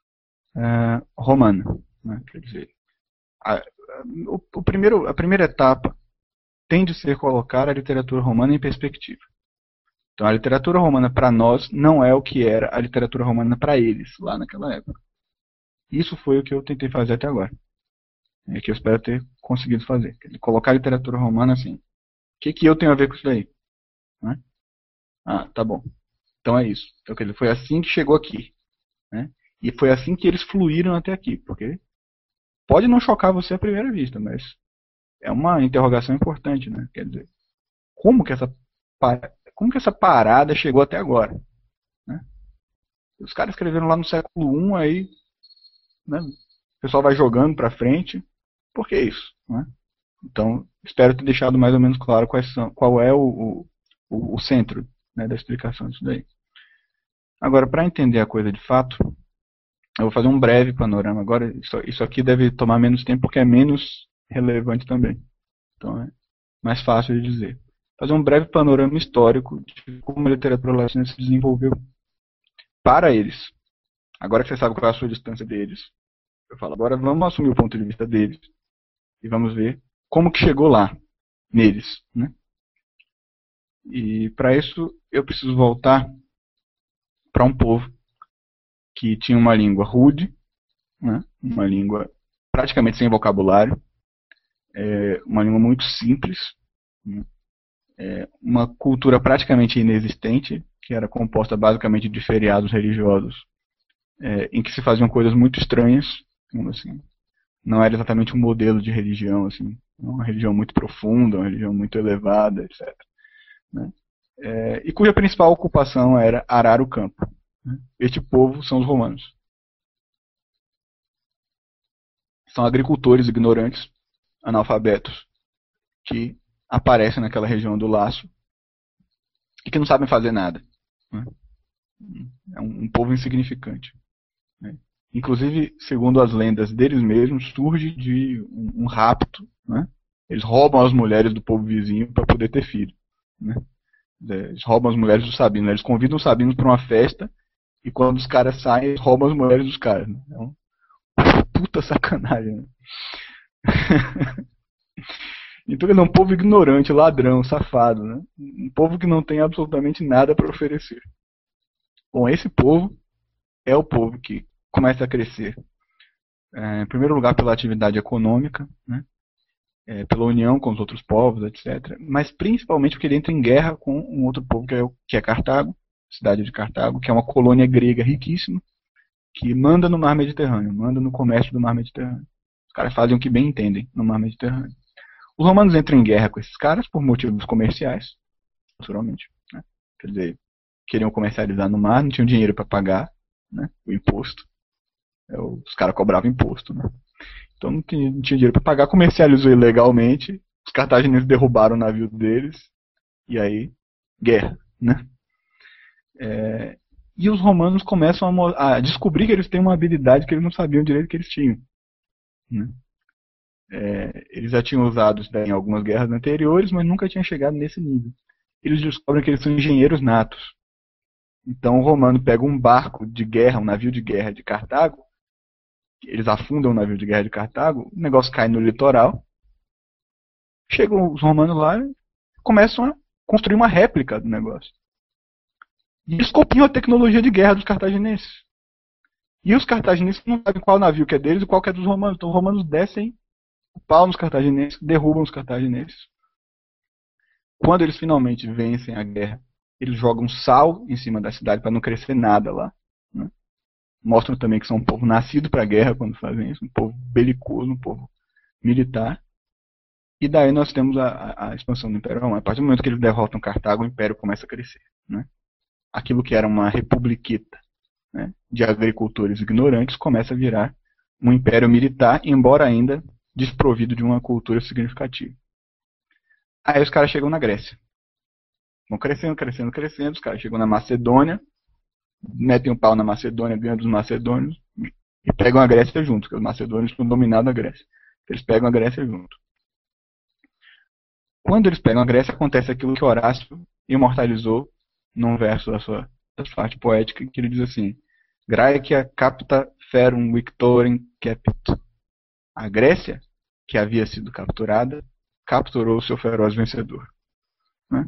é, romana. Né? Quer dizer, a, o, o primeiro, a primeira etapa tem de ser colocar a literatura romana em perspectiva. Então, a literatura romana para nós não é o que era a literatura romana para eles, lá naquela época. Isso foi o que eu tentei fazer até agora. É que eu espero ter conseguido fazer. Colocar a literatura romana assim. O que, que eu tenho a ver com isso daí? Né? Ah, tá bom. Então é isso. Então, quer dizer, foi assim que chegou aqui. Né? E foi assim que eles fluíram até aqui. Porque pode não chocar você à primeira vista, mas é uma interrogação importante. Né? Quer dizer, como que essa, como que essa parada chegou até agora? Né? Os caras escreveram lá no século um, aí né, o pessoal vai jogando para frente. Por que isso? Né? Então, espero ter deixado mais ou menos claro quais são, qual é o, o, o centro né, da explicação disso daí. Agora, para entender a coisa de fato, eu vou fazer um breve panorama. Agora, isso, isso aqui deve tomar menos tempo porque é menos relevante também. Então, é mais fácil de dizer. Fazer um breve panorama histórico de como a literatura latina se desenvolveu para eles. Agora que você sabe qual é a sua distância deles, eu falo, agora vamos assumir o ponto de vista deles e vamos ver como que chegou lá, neles. Né? E para isso eu preciso voltar para um povo que tinha uma língua rude, né? Uma língua praticamente sem vocabulário, é, uma língua muito simples, né? É, uma cultura praticamente inexistente, que era composta basicamente de feriados religiosos, é, em que se faziam coisas muito estranhas, assim. Não era exatamente um modelo de religião, assim, uma religião muito profunda, uma religião muito elevada, etcétera. Né? É, e cuja principal ocupação era arar o campo. Né? Este povo são os romanos. São agricultores ignorantes, analfabetos, que aparecem naquela região do Lácio e que não sabem fazer nada. Né? É um, um povo insignificante. Né? Inclusive, segundo as lendas deles mesmos, surge de um, um rapto. Né? Eles roubam as mulheres do povo vizinho para poder ter filho. Né? Eles roubam as mulheres dos sabinos. Eles convidam os sabinos para uma festa e quando os caras saem, eles roubam as mulheres dos caras. Né? É uma puta sacanagem. Né? Então ele é um povo ignorante, ladrão, safado. Né? Um povo que não tem absolutamente nada para oferecer. Bom, esse povo é o povo que começa a crescer. É, em primeiro lugar, pela atividade econômica, né? É, pela união com os outros povos, etcétera. Mas principalmente porque ele entra em guerra com um outro povo que é, que é Cartago, cidade de Cartago, que é uma colônia grega riquíssima, que manda no mar Mediterrâneo, manda no comércio do mar Mediterrâneo. Os caras fazem o que bem entendem no mar Mediterrâneo. Os romanos entram em guerra com esses caras por motivos comerciais, naturalmente. Né? Quer dizer, queriam comercializar no mar, não tinham dinheiro para pagar, né, o imposto. Os caras cobravam imposto. Né? Então não tinha, não tinha dinheiro para pagar, comercializou ilegalmente, os cartagineses derrubaram o navio deles, e aí, guerra. Né? É, e os romanos começam a, a descobrir que eles têm uma habilidade que eles não sabiam direito que eles tinham. Né? É, eles já tinham usado isso daí em algumas guerras anteriores, mas nunca tinham chegado nesse nível. Eles descobrem que eles são engenheiros natos. Então o romano pega um barco de guerra, um navio de guerra de Cartago, eles afundam o navio de guerra de Cartago, o negócio cai no litoral, chegam os romanos lá e começam a construir uma réplica do negócio. E eles copiam a tecnologia de guerra dos cartaginenses. E os cartaginenses não sabem qual navio que é deles e qual que é dos romanos. Então os romanos descem o pau nos cartaginenses, derrubam os cartaginenses. Quando eles finalmente vencem a guerra, eles jogam sal em cima da cidade para não crescer nada lá. Né? Mostram também que são um povo nascido para a guerra quando fazem isso, um povo belicoso, um povo militar. E daí nós temos a, a, a expansão do Império Romano. A partir do momento que eles derrotam Cartago, o Império começa a crescer. Né? Aquilo que era uma republiqueta, né, de agricultores ignorantes começa a virar um império militar, embora ainda desprovido de uma cultura significativa. Aí os caras chegam na Grécia. Vão crescendo, crescendo, crescendo. Os caras chegam na Macedônia, metem um pau na Macedônia, ganham dos macedônios e pegam a Grécia junto, porque os macedônios tinham dominado a Grécia. Eles pegam a Grécia junto. Quando eles pegam a Grécia, acontece aquilo que Horácio imortalizou num verso da sua, da sua arte poética, que ele diz assim: Graecia capta ferum victorem capit. A Grécia, que havia sido capturada, capturou o seu feroz vencedor. Né?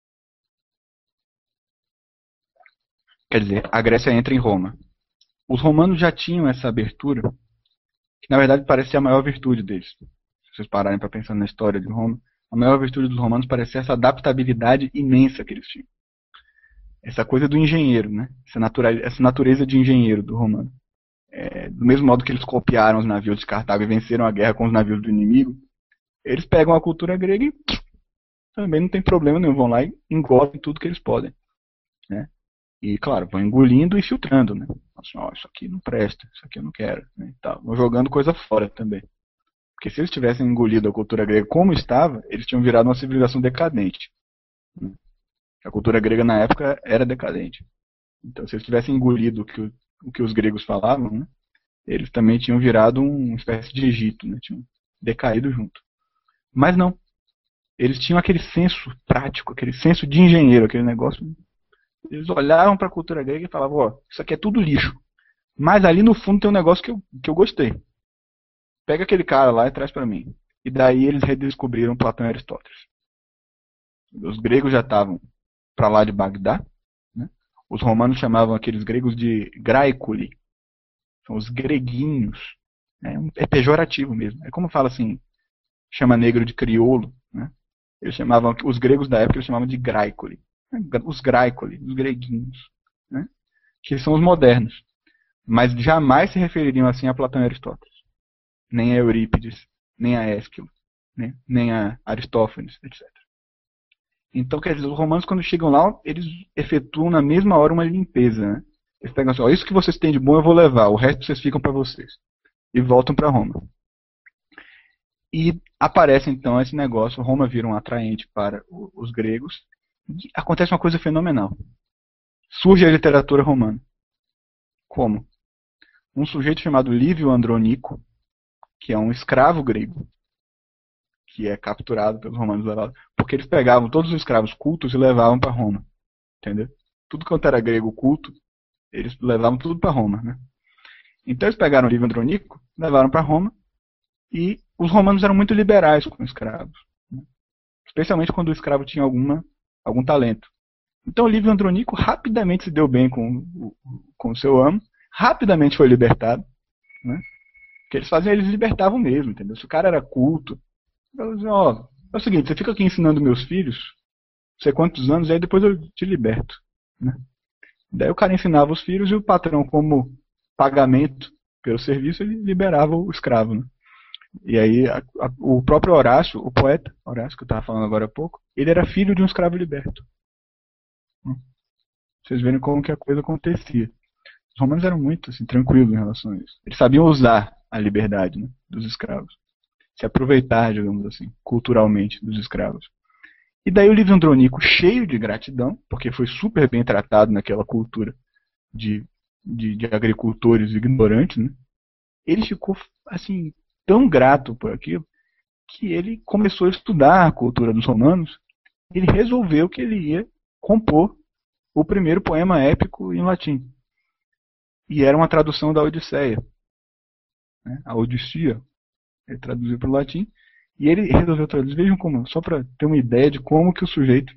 Quer dizer, a Grécia entra em Roma. Os romanos já tinham essa abertura, que na verdade parece ser a maior virtude deles. Se vocês pararem para pensar na história de Roma, a maior virtude dos romanos parece ser essa adaptabilidade imensa que eles tinham. Essa coisa do engenheiro, né? essa, natura, essa natureza de engenheiro do romano. É, do mesmo modo que eles copiaram os navios de Cartago e venceram a guerra com os navios do inimigo, eles pegam a cultura grega e também não tem problema nenhum, vão lá e engolem tudo que eles podem. Né? E, claro, vão engolindo e filtrando. Né? Assim, ó, isso aqui não presta, isso aqui eu não quero. Né? E tal. Vão jogando coisa fora também. Porque se eles tivessem engolido a cultura grega como estava, eles tinham virado uma civilização decadente. Né? A cultura grega na época era decadente. Então, se eles tivessem engolido o que, o que os gregos falavam, né, eles também tinham virado uma espécie de Egito, né, tinham decaído junto. Mas não. Eles tinham aquele senso prático, aquele senso de engenheiro, aquele negócio. Eles olhavam para a cultura grega e falavam: ó, isso aqui é tudo lixo. Mas ali no fundo tem um negócio que eu, que eu gostei. Pega aquele cara lá e traz para mim. E daí eles redescobriram Platão e Aristóteles. Os gregos já estavam para lá de Bagdá. Né? Os romanos chamavam aqueles gregos de graeculi. São os greguinhos. É, é pejorativo mesmo. É como fala assim, chama negro de crioulo. Né? Eles chamavam, os gregos da época eles chamavam de graeculi. Os graeculi, os greguinhos. Né? Que são os modernos. Mas jamais se refeririam assim a Platão e Aristóteles. Nem a Eurípides, nem a Ésquilo, né? Nem a Aristófanes, etcétera. Então, quer dizer, os romanos, quando chegam lá, eles efetuam na mesma hora uma limpeza. Né? Eles pegam assim: ó, isso que vocês têm de bom eu vou levar, o resto vocês ficam para vocês. E voltam para Roma. E aparece então esse negócio, Roma vira um atraente para os gregos. E acontece uma coisa fenomenal. Surge a literatura romana. Como? Um sujeito chamado Lívio Andronico, que é um escravo grego, que é capturado pelos romanos, porque eles pegavam todos os escravos cultos e levavam para Roma, entendeu? Tudo quanto era grego culto, eles levavam tudo para Roma, né? Então eles pegaram o Lívio Andronico, levaram para Roma, e os romanos eram muito liberais com escravos, né? Especialmente quando o escravo tinha alguma, algum talento. Então o Lívio Andronico rapidamente se deu bem com, com o seu amo, rapidamente foi libertado, né? O que eles faziam, eles libertavam mesmo, entendeu? Se o cara era culto, eles diziam: ó, é o seguinte, você fica aqui ensinando meus filhos, não sei quantos anos, e aí depois eu te liberto. Né? Daí o cara ensinava os filhos e o patrão, como pagamento pelo serviço, ele liberava o escravo. Né? E aí a, a, o próprio Horácio, o poeta Horácio, que eu estava falando agora há pouco, ele era filho de um escravo liberto. Vocês verem como que a coisa acontecia. Os romanos eram muito assim, tranquilos em relação a isso. Eles sabiam usar a liberdade, né, dos escravos. Se aproveitar, digamos assim, culturalmente dos escravos. E daí o Lívio Andronico, cheio de gratidão, porque foi super bem tratado naquela cultura de, de, de agricultores ignorantes, né, ele ficou assim tão grato por aquilo que ele começou a estudar a cultura dos romanos. Ele resolveu que ele ia compor o primeiro poema épico em latim. E era uma tradução da Odisseia. né? A Odisseia, ele traduziu para o latim, e ele resolveu traduzir. Vejam como, só para ter uma ideia de como que o sujeito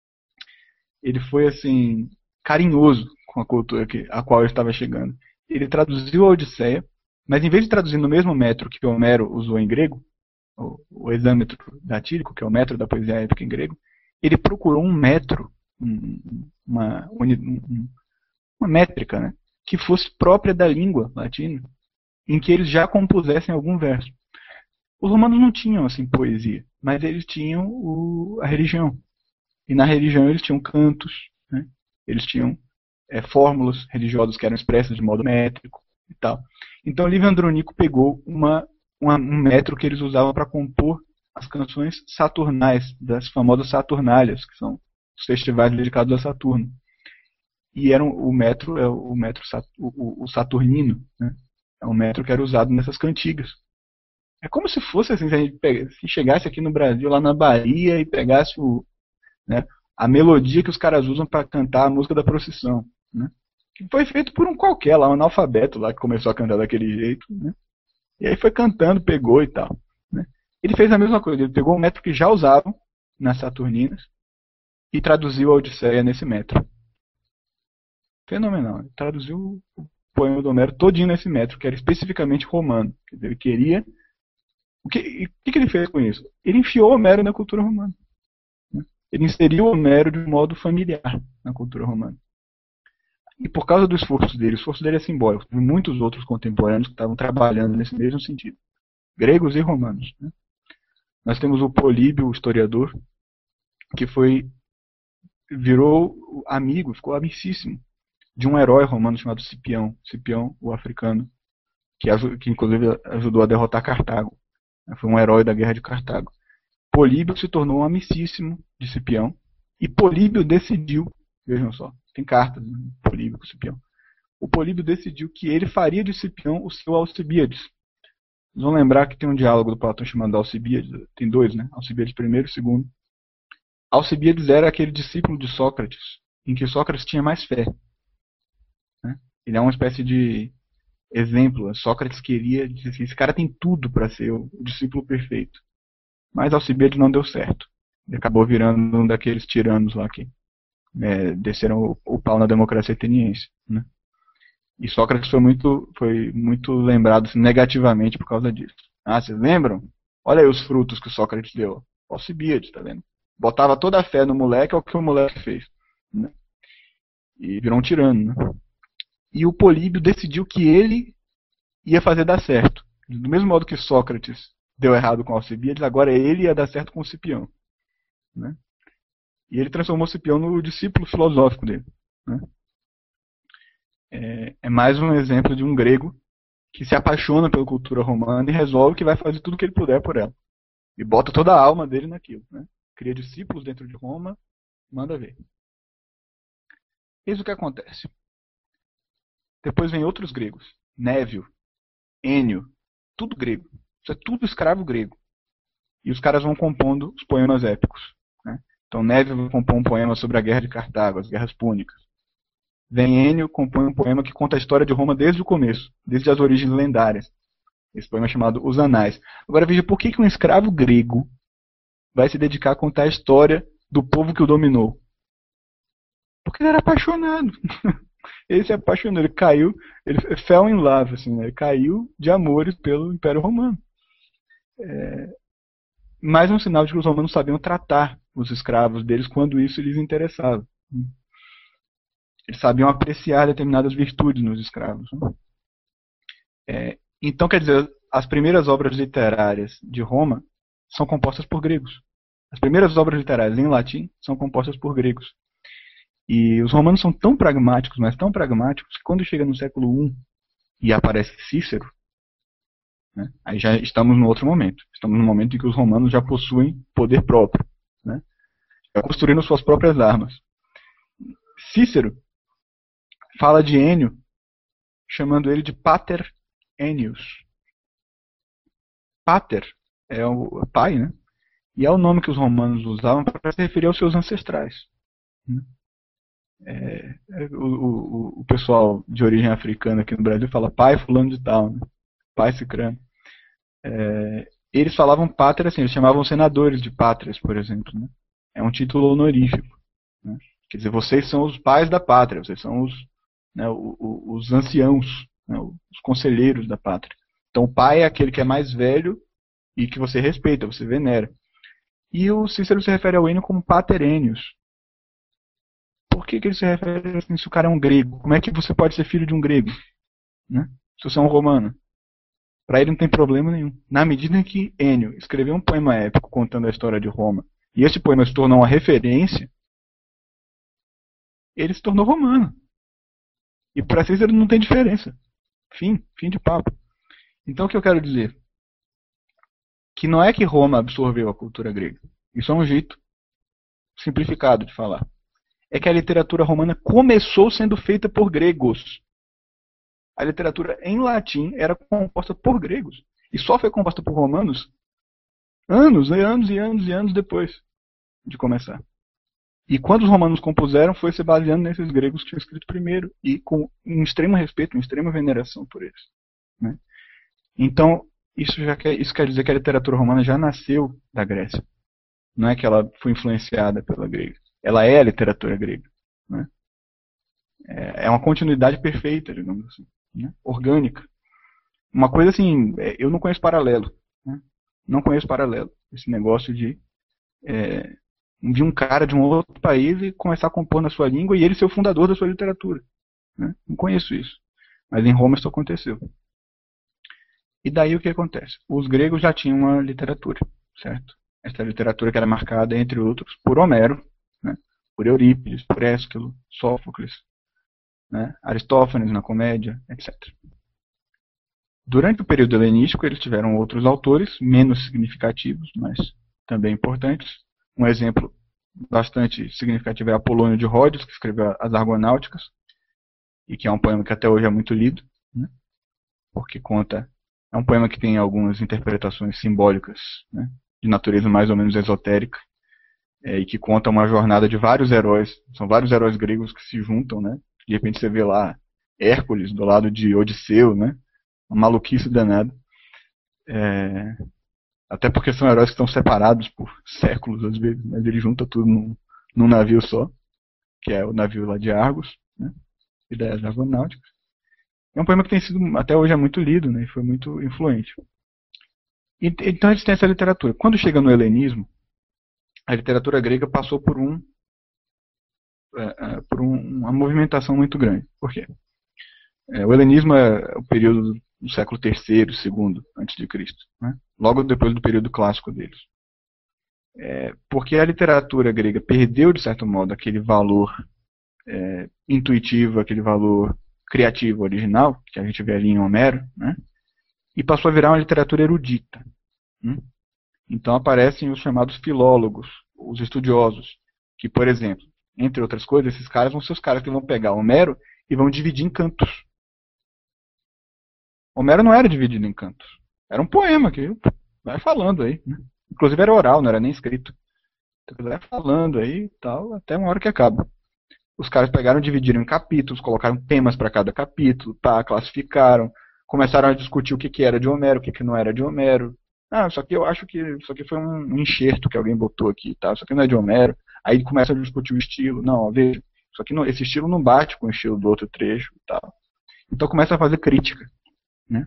ele foi assim carinhoso com a cultura que, a qual ele estava chegando. Ele traduziu a Odisseia, mas em vez de traduzir no mesmo metro que Homero usou em grego, o, o hexâmetro datílico, que é o metro da poesia épica em grego, ele procurou um metro, um, uma, um, uma métrica, né, que fosse própria da língua latina, em que eles já compusessem algum verso. Os romanos não tinham assim poesia, mas eles tinham o, a religião. E na religião eles tinham cantos, né? Eles tinham é, fórmulas religiosas que eram expressas de modo métrico e tal. Então Livio Andronico pegou uma, uma, um metro que eles usavam para compor as canções saturnais, das famosas Saturnálias, que são os festivais dedicados a Saturno. E eram, o metro é o metro o, o saturnino, né? É um metro que era usado nessas cantigas. É como se fosse assim, se a gente pegasse, se chegasse aqui no Brasil, lá na Bahia, e pegasse o, né, a melodia que os caras usam para cantar a música da procissão, né? Que foi feito por um qualquer lá, um analfabeto lá que começou a cantar daquele jeito, né? E aí foi cantando, pegou e tal, né? Ele fez a mesma coisa, ele pegou um metro que já usavam nas Saturninas e traduziu a Odisseia nesse metro. Fenomenal. Ele traduziu o poema do Homero todinho nesse metro, que era especificamente romano. Quer dizer, ele queria... O que, o que ele fez com isso? Ele enfiou Homero na cultura romana. Ele inseriu Homero de um modo familiar na cultura romana. E por causa do esforço dele, o esforço dele é simbólico. Teve muitos outros contemporâneos que estavam trabalhando nesse mesmo sentido. Gregos e romanos, né? Nós temos o Políbio, o historiador, que foi virou amigo, ficou amicíssimo de um herói romano chamado Cipião, Cipião, o africano, que, que inclusive ajudou a derrotar Cartago. Foi um herói da guerra de Cartago. Políbio se tornou um amicíssimo de Cipião, e Políbio decidiu, vejam só, tem cartas, né, Políbio com Cipião. O Políbio decidiu que ele faria de Cipião o seu Alcibíades. Vocês vão lembrar que tem um diálogo do Platão chamado Alcibíades, tem dois, né? Alcibíades primeiro e segundo. Alcibíades era aquele discípulo de Sócrates, em que Sócrates tinha mais fé, né? Ele é uma espécie de exemplo. Sócrates queria dizer assim, esse cara tem tudo para ser o discípulo perfeito. Mas Alcibíades não deu certo. Ele acabou virando um daqueles tiranos lá que é, desceram o, o pau na democracia ateniense, né? E Sócrates foi muito, foi muito lembrado assim, negativamente por causa disso. Ah, vocês lembram? Olha aí os frutos que Sócrates deu. Alcibíades, tá vendo? Botava toda a fé no moleque, é o que o moleque fez, né? E virou um tirano, né? E o Políbio decidiu que ele ia fazer dar certo. Do mesmo modo que Sócrates deu errado com Alcibíades, agora ele ia dar certo com o Cipião, né? E ele transformou o Cipião no discípulo filosófico dele, né? É, é mais um exemplo de um grego que se apaixona pela cultura romana e resolve que vai fazer tudo o que ele puder por ela. E bota toda a alma dele naquilo, né? Cria discípulos dentro de Roma, manda ver. Eis o que acontece. Depois vem outros gregos. Névio, Ênio, tudo grego. Isso é tudo escravo grego. E os caras vão compondo os poemas épicos, né? Então Névio vai compor um poema sobre a guerra de Cartago, as guerras púnicas. Vem Ênio, compõe um poema que conta a história de Roma desde o começo, desde as origens lendárias. Esse poema é chamado Os Anais. Agora veja por que, que um escravo grego vai se dedicar a contar a história do povo que o dominou. Porque ele era apaixonado. Ele se apaixonou, ele caiu, ele fell in love, assim, né? Ele caiu de amores pelo Império Romano. É, mais um sinal de que os romanos sabiam tratar os escravos deles quando isso lhes interessava. Eles sabiam apreciar determinadas virtudes nos escravos. É, então, quer dizer, as primeiras obras literárias de Roma são compostas por gregos. As primeiras obras literárias em latim são compostas por gregos. E os romanos são tão pragmáticos, mas tão pragmáticos, que quando chega no século I e aparece Cícero, né, aí já estamos no outro momento. Estamos no momento em que os romanos já possuem poder próprio, né, já construindo suas próprias armas. Cícero fala de Ênio, chamando ele de Pater Ennius. Pater é o pai, né? E é o nome que os romanos usavam para se referir aos seus ancestrais, né? É, o, o, o pessoal de origem africana aqui no Brasil fala pai fulano de tal, né? pai cicrano. É, eles falavam pátria assim, eles chamavam senadores de pátrias, por exemplo. Né? É um título honorífico. Né? Quer dizer, vocês são os pais da pátria, vocês são os, né, os, os anciãos, né, os conselheiros da pátria. Então o pai é aquele que é mais velho e que você respeita, você venera. E o Cícero se refere ao Enio como paterênios. Por que, que ele se refere assim, se o cara é um grego? Como é que você pode ser filho de um grego? Né? Se você é um romano? Para ele não tem problema nenhum. Na medida em que Enio escreveu um poema épico contando a história de Roma, e esse poema se tornou uma referência, ele se tornou romano. E para Cícero não tem diferença. Fim, fim de papo. Então o que eu quero dizer? Que não é que Roma absorveu a cultura grega. Isso é um jeito simplificado de falar. É que a literatura romana começou sendo feita por gregos. A literatura em latim era composta por gregos. E só foi composta por romanos anos e anos e anos e anos depois de começar. E quando os romanos compuseram, foi se baseando nesses gregos que tinham escrito primeiro. E com um extremo respeito, uma extrema veneração por eles. Né? Então, isso, já quer, isso quer dizer que a literatura romana já nasceu da Grécia. Não é que ela foi influenciada pela grega. Ela é a literatura grega. Né? É uma continuidade perfeita, digamos assim. Né? Orgânica. Uma coisa assim, eu não conheço paralelo. Né? Não conheço paralelo. Esse negócio de, é, de um cara de um outro país e começar a compor na sua língua e ele ser o fundador da sua literatura. Né? Não conheço isso. Mas em Roma isso aconteceu. E daí o que acontece? Os gregos já tinham uma literatura, certo? Essa literatura que era marcada, entre outros, por Homero, né? Por Eurípides, por Ésquilo, Sófocles, né? Aristófanes na comédia, etcétera. Durante o período helenístico, eles tiveram outros autores, menos significativos, mas também importantes. Um exemplo bastante significativo é Apolônio de Rhodes, que escreveu as Argonáuticas, e que é um poema que até hoje é muito lido, né? Porque conta... É um poema que tem algumas interpretações simbólicas, né? De natureza mais ou menos esotérica, é, e que conta uma jornada de vários heróis. São vários heróis gregos que se juntam, né? De repente você vê lá Hércules do lado de Odisseu, né? Uma maluquice danada. É... Até porque são heróis que estão separados por séculos, às vezes, mas ele junta tudo num, num navio só, que é o navio lá de Argos, né? Ideias argonáuticas. É um poema que tem sido, até hoje é muito lido, né? E foi muito influente. E, então eles têm essa literatura. Quando chega no helenismo, a literatura grega passou por, um, é, por um, uma movimentação muito grande. Por quê? É, o helenismo é o período do século terceiro, segundo, antes de Cristo, né? Logo depois do período clássico deles. É, porque a literatura grega perdeu, de certo modo, aquele valor é, intuitivo, aquele valor criativo original, que a gente vê ali em Homero, né? E passou a virar uma literatura erudita. Né? Então aparecem os chamados filólogos, os estudiosos, que, por exemplo, entre outras coisas, esses caras vão ser os caras que vão pegar Homero e vão dividir em cantos. Homero não era dividido em cantos. Era um poema que vai falando aí. Né? Inclusive era oral, não era nem escrito. Então vai falando aí e tal, até uma hora que acaba. Os caras pegaram, dividiram em capítulos, colocaram temas para cada capítulo, tá, classificaram, começaram a discutir o que, que era de Homero, o que, que não era de Homero. Ah, isso aqui eu acho que isso aqui foi um enxerto que alguém botou aqui, tá? Isso aqui não é de Homero. Aí começa a discutir o estilo. Não, ó, veja, isso aqui não, esse estilo não bate com o estilo do outro trecho e tal. Então começa a fazer crítica, né?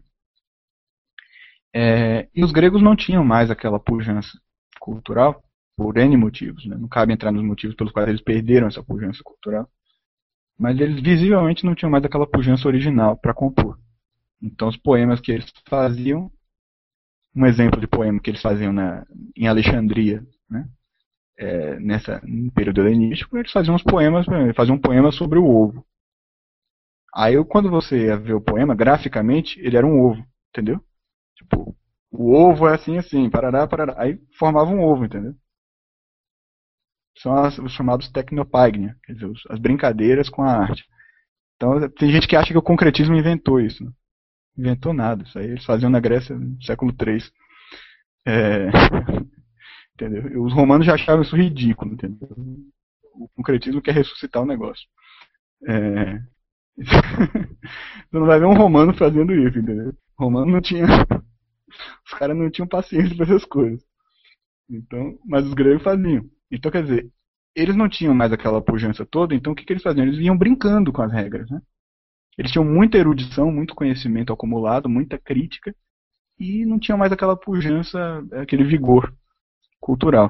É, e os gregos não tinham mais aquela pujança cultural, por N motivos, né? Não cabe entrar nos motivos pelos quais eles perderam essa pujança cultural, mas eles visivelmente não tinham mais aquela pujança original para compor. Então os poemas que eles faziam, um exemplo de poema que eles faziam na, em Alexandria, né? É, nessa, no período helenístico, eles faziam uns poemas, faziam um poema sobre o ovo. Aí quando você ia ver o poema, graficamente, ele era um ovo, entendeu? Tipo, o ovo é assim, assim, parará, parará. Aí formava um ovo, entendeu? São as, os chamados tecnopagnia, quer dizer, as brincadeiras com a arte. Então tem gente que acha que o concretismo inventou isso. Não inventou nada. Isso aí eles faziam na Grécia no século três. É... entendeu? E os romanos já achavam isso ridículo, entendeu? O concretismo quer ressuscitar o negócio. É... Você não vai ver um romano fazendo isso, entendeu? Romano não tinha. Os caras não tinham paciência para essas coisas. Então, mas os gregos faziam. Então, quer dizer, eles não tinham mais aquela pujança toda, então o que, que eles faziam? Eles vinham brincando com as regras, né? Eles tinham muita erudição, muito conhecimento acumulado, muita crítica, e não tinham mais aquela pujança, aquele vigor cultural.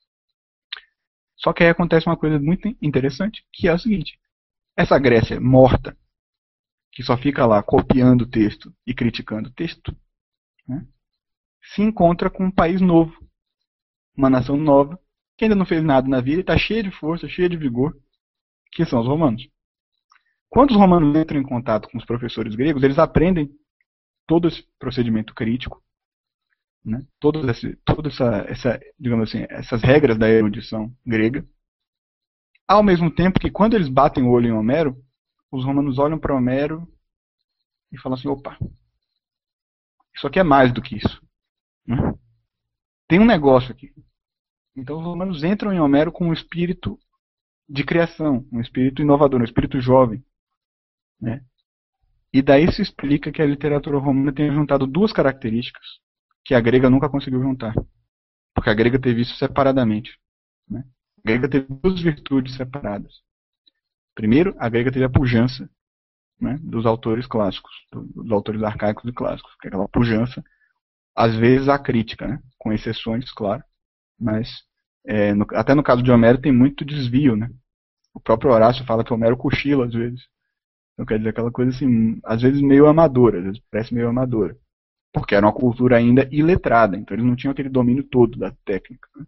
Só que aí acontece uma coisa muito interessante, que é o seguinte: essa Grécia morta, que só fica lá copiando o texto e criticando o texto, né, se encontra com um país novo, uma nação nova, que ainda não fez nada na vida e está cheia de força, cheia de vigor, que são os romanos. Quando os romanos entram em contato com os professores gregos, eles aprendem todo esse procedimento crítico, né, toda essa, toda essa, essa, digamos assim, essas regras da erudição grega, ao mesmo tempo que quando eles batem o olho em Homero, os romanos olham para Homero e falam assim: opa, isso aqui é mais do que isso, né? Tem um negócio aqui. Então os romanos entram em Homero com um espírito de criação, um espírito inovador, um espírito jovem, né? E daí se explica que a literatura romana tenha juntado duas características que a grega nunca conseguiu juntar. Porque a grega teve isso separadamente, né? A grega teve duas virtudes separadas. Primeiro, a grega teve a pujança, né, dos autores clássicos, dos autores arcaicos e clássicos, que é aquela pujança, às vezes a crítica, né, com exceções, claro, mas é, no, até no caso de Homero tem muito desvio, né? O próprio Horácio fala que Homero cochila às vezes. Então quer dizer, aquela coisa assim, às vezes meio amadora, às vezes parece meio amadora. Porque era uma cultura ainda iletrada, então eles não tinham aquele domínio todo da técnica, né?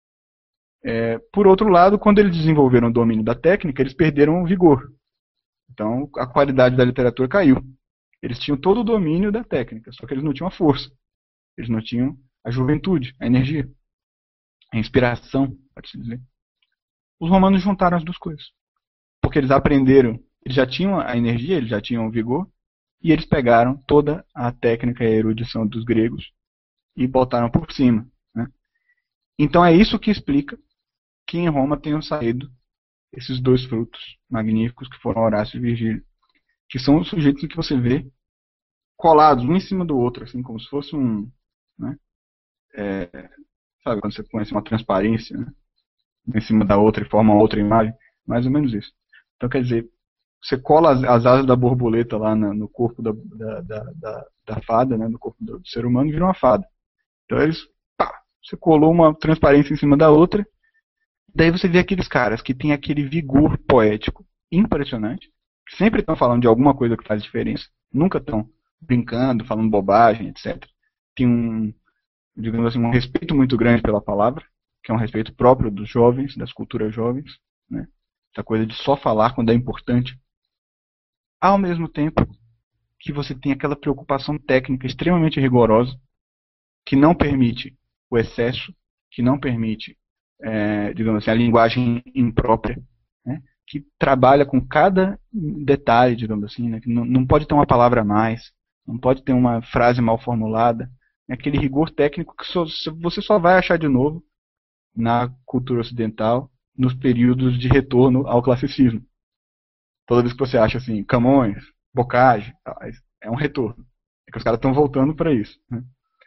É, por outro lado, quando eles desenvolveram o domínio da técnica, eles perderam o vigor. Então a qualidade da literatura caiu. Eles tinham todo o domínio da técnica, só que eles não tinham a força. Eles não tinham a juventude, a energia, a inspiração, pode-se dizer. Os romanos juntaram as duas coisas. Porque eles aprenderam, eles já tinham a energia, eles já tinham o vigor, e eles pegaram toda a técnica e a erudição dos gregos e botaram por cima, né? Então é isso que explica que em Roma tenham saído esses dois frutos magníficos que foram Horácio e Virgílio, que são os sujeitos que você vê colados um em cima do outro, assim como se fosse um, né, é, sabe quando você põe assim, uma transparência, né, em cima da outra e forma outra imagem, mais ou menos isso. Então quer dizer, você cola as, as asas da borboleta lá na, no corpo da, da, da, da, da fada, né, no corpo do, do ser humano, e vira uma fada. Então eles, pá, você colou uma transparência em cima da outra. Daí você vê aqueles caras que têm aquele vigor poético impressionante, que sempre estão falando de alguma coisa que faz diferença, nunca estão brincando, falando bobagem, etcétera. Tem um, digamos assim, um respeito muito grande pela palavra, que é um respeito próprio dos jovens, das culturas jovens, né? Essa coisa de só falar quando é importante. Ao mesmo tempo que você tem aquela preocupação técnica extremamente rigorosa, que não permite o excesso, que não permite, é, digamos assim, a linguagem imprópria, né, que trabalha com cada detalhe, digamos assim, né, que não, não pode ter uma palavra a mais, não pode ter uma frase mal formulada, é aquele rigor técnico que só, você só vai achar de novo na cultura ocidental, nos períodos de retorno ao classicismo. Toda vez que você acha assim, Camões, Boccaccio, é um retorno. É que os caras estão voltando para isso, né?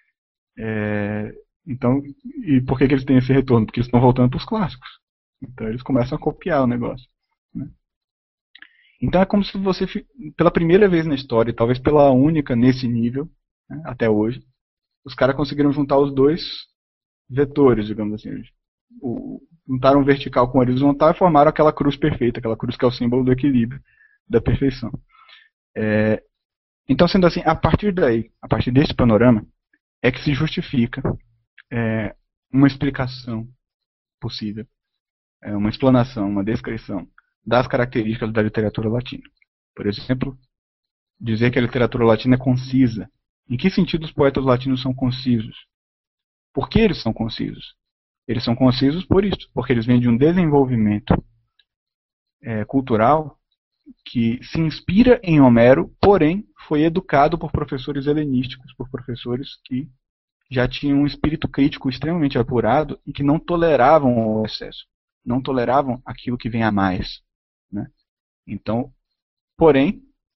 É, então, e por que, que eles têm esse retorno? Porque eles estão voltando para os clássicos. Então eles começam a copiar o negócio, né? Então é como se você, pela primeira vez na história, e talvez pela única nesse nível, né, até hoje, os caras conseguiram juntar os dois vetores, digamos assim. O, juntaram vertical com horizontal e formaram aquela cruz perfeita, aquela cruz que é o símbolo do equilíbrio, da perfeição. É, então, sendo assim, a partir daí, a partir desse panorama, é que se justifica é, uma explicação possível, é, uma explanação, uma descrição das características da literatura latina. Por exemplo, dizer que a literatura latina é concisa. Em que sentido os poetas latinos são concisos? Por que eles são concisos? Eles são concisos por isso, porque eles vêm de um desenvolvimento é, cultural que se inspira em Homero, porém foi educado por professores helenísticos, por professores que já tinham um espírito crítico extremamente apurado e que não toleravam o excesso, não toleravam aquilo que vem a mais, né? Então, porém,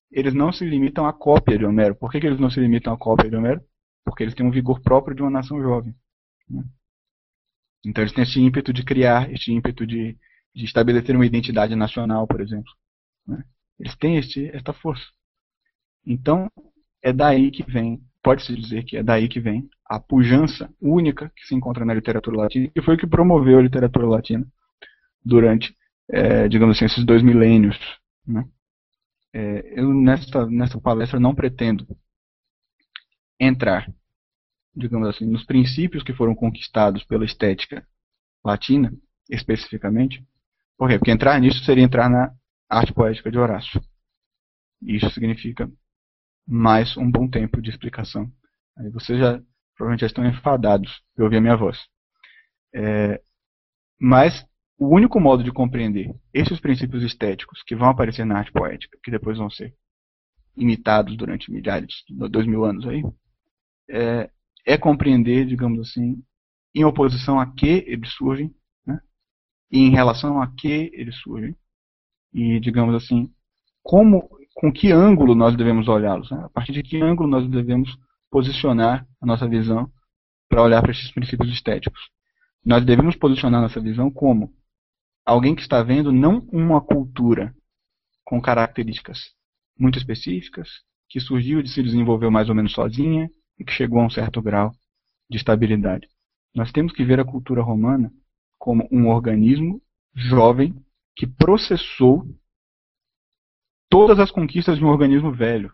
eles não se limitam à cópia de Homero. Por que, que eles não se limitam à cópia de Homero? Porque eles têm um vigor próprio de uma nação jovem. Né? Então eles têm esse ímpeto de criar, esse ímpeto de, de estabelecer uma identidade nacional, por exemplo. Né? Eles têm este, esta força. Então é daí que vem, pode-se dizer que é daí que vem a pujança única que se encontra na literatura latina, que foi o que promoveu a literatura latina durante, é, digamos assim, esses dois milênios. Né? É, eu, nesta, nesta palestra, não pretendo entrar, digamos assim, nos princípios que foram conquistados pela estética latina, especificamente. Por quê? Porque entrar nisso seria entrar na arte poética de Horácio. Isso significa mais um bom tempo de explicação. Aí vocês já provavelmente já estão enfadados de ouvir a minha voz. É, mas o único modo de compreender esses princípios estéticos que vão aparecer na arte poética, que depois vão ser imitados durante milhares, dois mil anos aí, é, é compreender, digamos assim, em oposição a que eles surgem, né? E em relação a que eles surgem, e, digamos assim, como, com que ângulo nós devemos olhá-los, né? A partir de que ângulo nós devemos posicionar a nossa visão para olhar para esses princípios estéticos. Nós devemos posicionar nossa visão como alguém que está vendo não uma cultura com características muito específicas, que surgiu de se desenvolveu mais ou menos sozinha e que chegou a um certo grau de estabilidade. Nós temos que ver a cultura romana como um organismo jovem que processou todas as conquistas de um organismo velho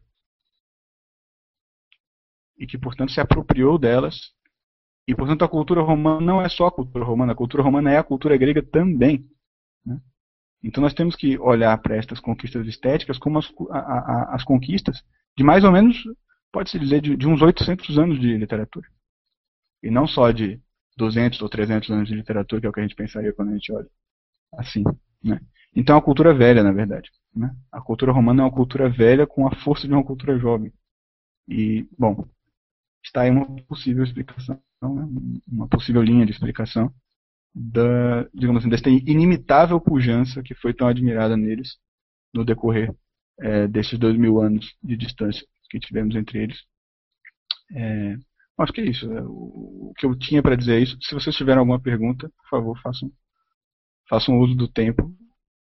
e que, portanto, se apropriou delas. E, portanto, a cultura romana não é só a cultura romana, a cultura romana é a cultura grega também. Né? Então nós temos que olhar para estas conquistas estéticas como as, a, a, as conquistas de mais ou menos, pode-se dizer, de, de uns oitocentos anos de literatura. E não só de duzentos ou trezentos anos de literatura, que é o que a gente pensaria quando a gente olha assim. Né? Então é uma cultura velha, na verdade. Né? A cultura romana é uma cultura velha com a força de uma cultura jovem. E, bom, está aí uma possível explicação, né? Uma possível linha de explicação da, digamos assim, desta inimitável pujança que foi tão admirada neles no decorrer é, desses dois mil anos de distância que tivemos entre eles. É, acho que é isso. É, o, o que eu tinha para dizer é isso. Se vocês tiverem alguma pergunta, por favor, façam, façam uso do tempo.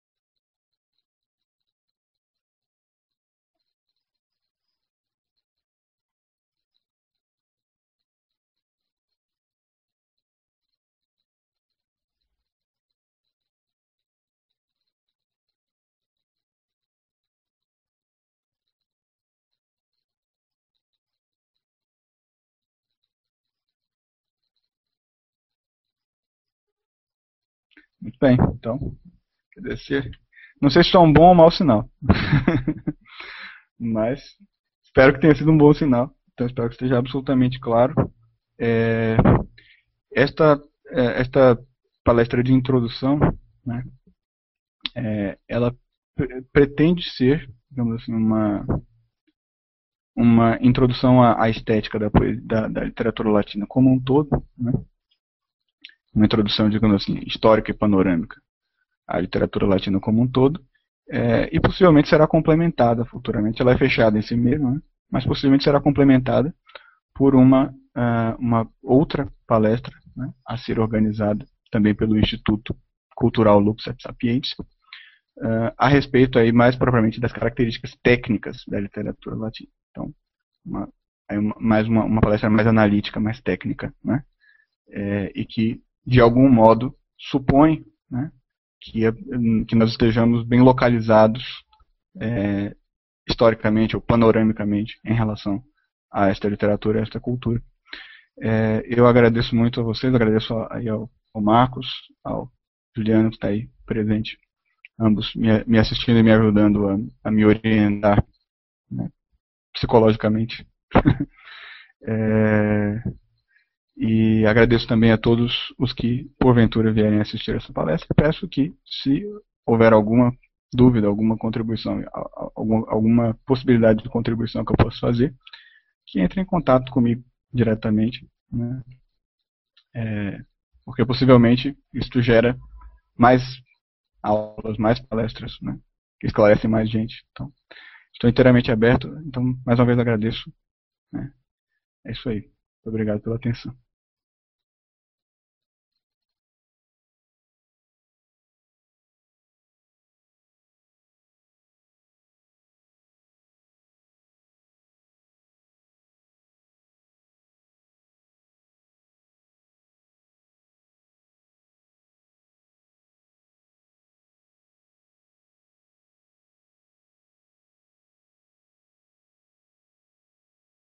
Muito bem, então, quer dizer, não sei se isso é um bom ou mau sinal, mas espero que tenha sido um bom sinal. Então espero que esteja absolutamente claro. É, esta, é, esta palestra de introdução, né, é, ela pre- pretende ser, digamos assim, uma, uma introdução à, à estética da, poesia, da, da literatura latina como um todo, né, uma introdução, digamos assim, histórica e panorâmica à literatura latina como um todo, é, e possivelmente será complementada futuramente. Ela é fechada em si mesma, né, mas possivelmente será complementada por uma, uh, uma outra palestra, né, a ser organizada também pelo Instituto Cultural Lux et Sapientiae, uh, a respeito aí mais propriamente das características técnicas da literatura latina. Então, uma, aí uma, mais uma, uma palestra mais analítica, mais técnica, né, é, e que de algum modo supõe, né, que, que nós estejamos bem localizados é, historicamente ou panoramicamente em relação a esta literatura, a esta cultura. É, eu agradeço muito a vocês, agradeço aí ao, ao Marcos, ao Juliano que está aí presente, ambos me, me assistindo e me ajudando a, a me orientar, né, psicologicamente. é, e agradeço também a todos os que porventura vierem assistir essa palestra. Peço que, se houver alguma dúvida, alguma contribuição, alguma, alguma possibilidade de contribuição que eu possa fazer, que entre em contato comigo diretamente, né? É, porque possivelmente isso gera mais aulas, mais palestras, né? Que esclarecem mais gente. Então, Estou inteiramente aberto, então mais uma vez agradeço. Né? É isso aí. Muito obrigado pela atenção.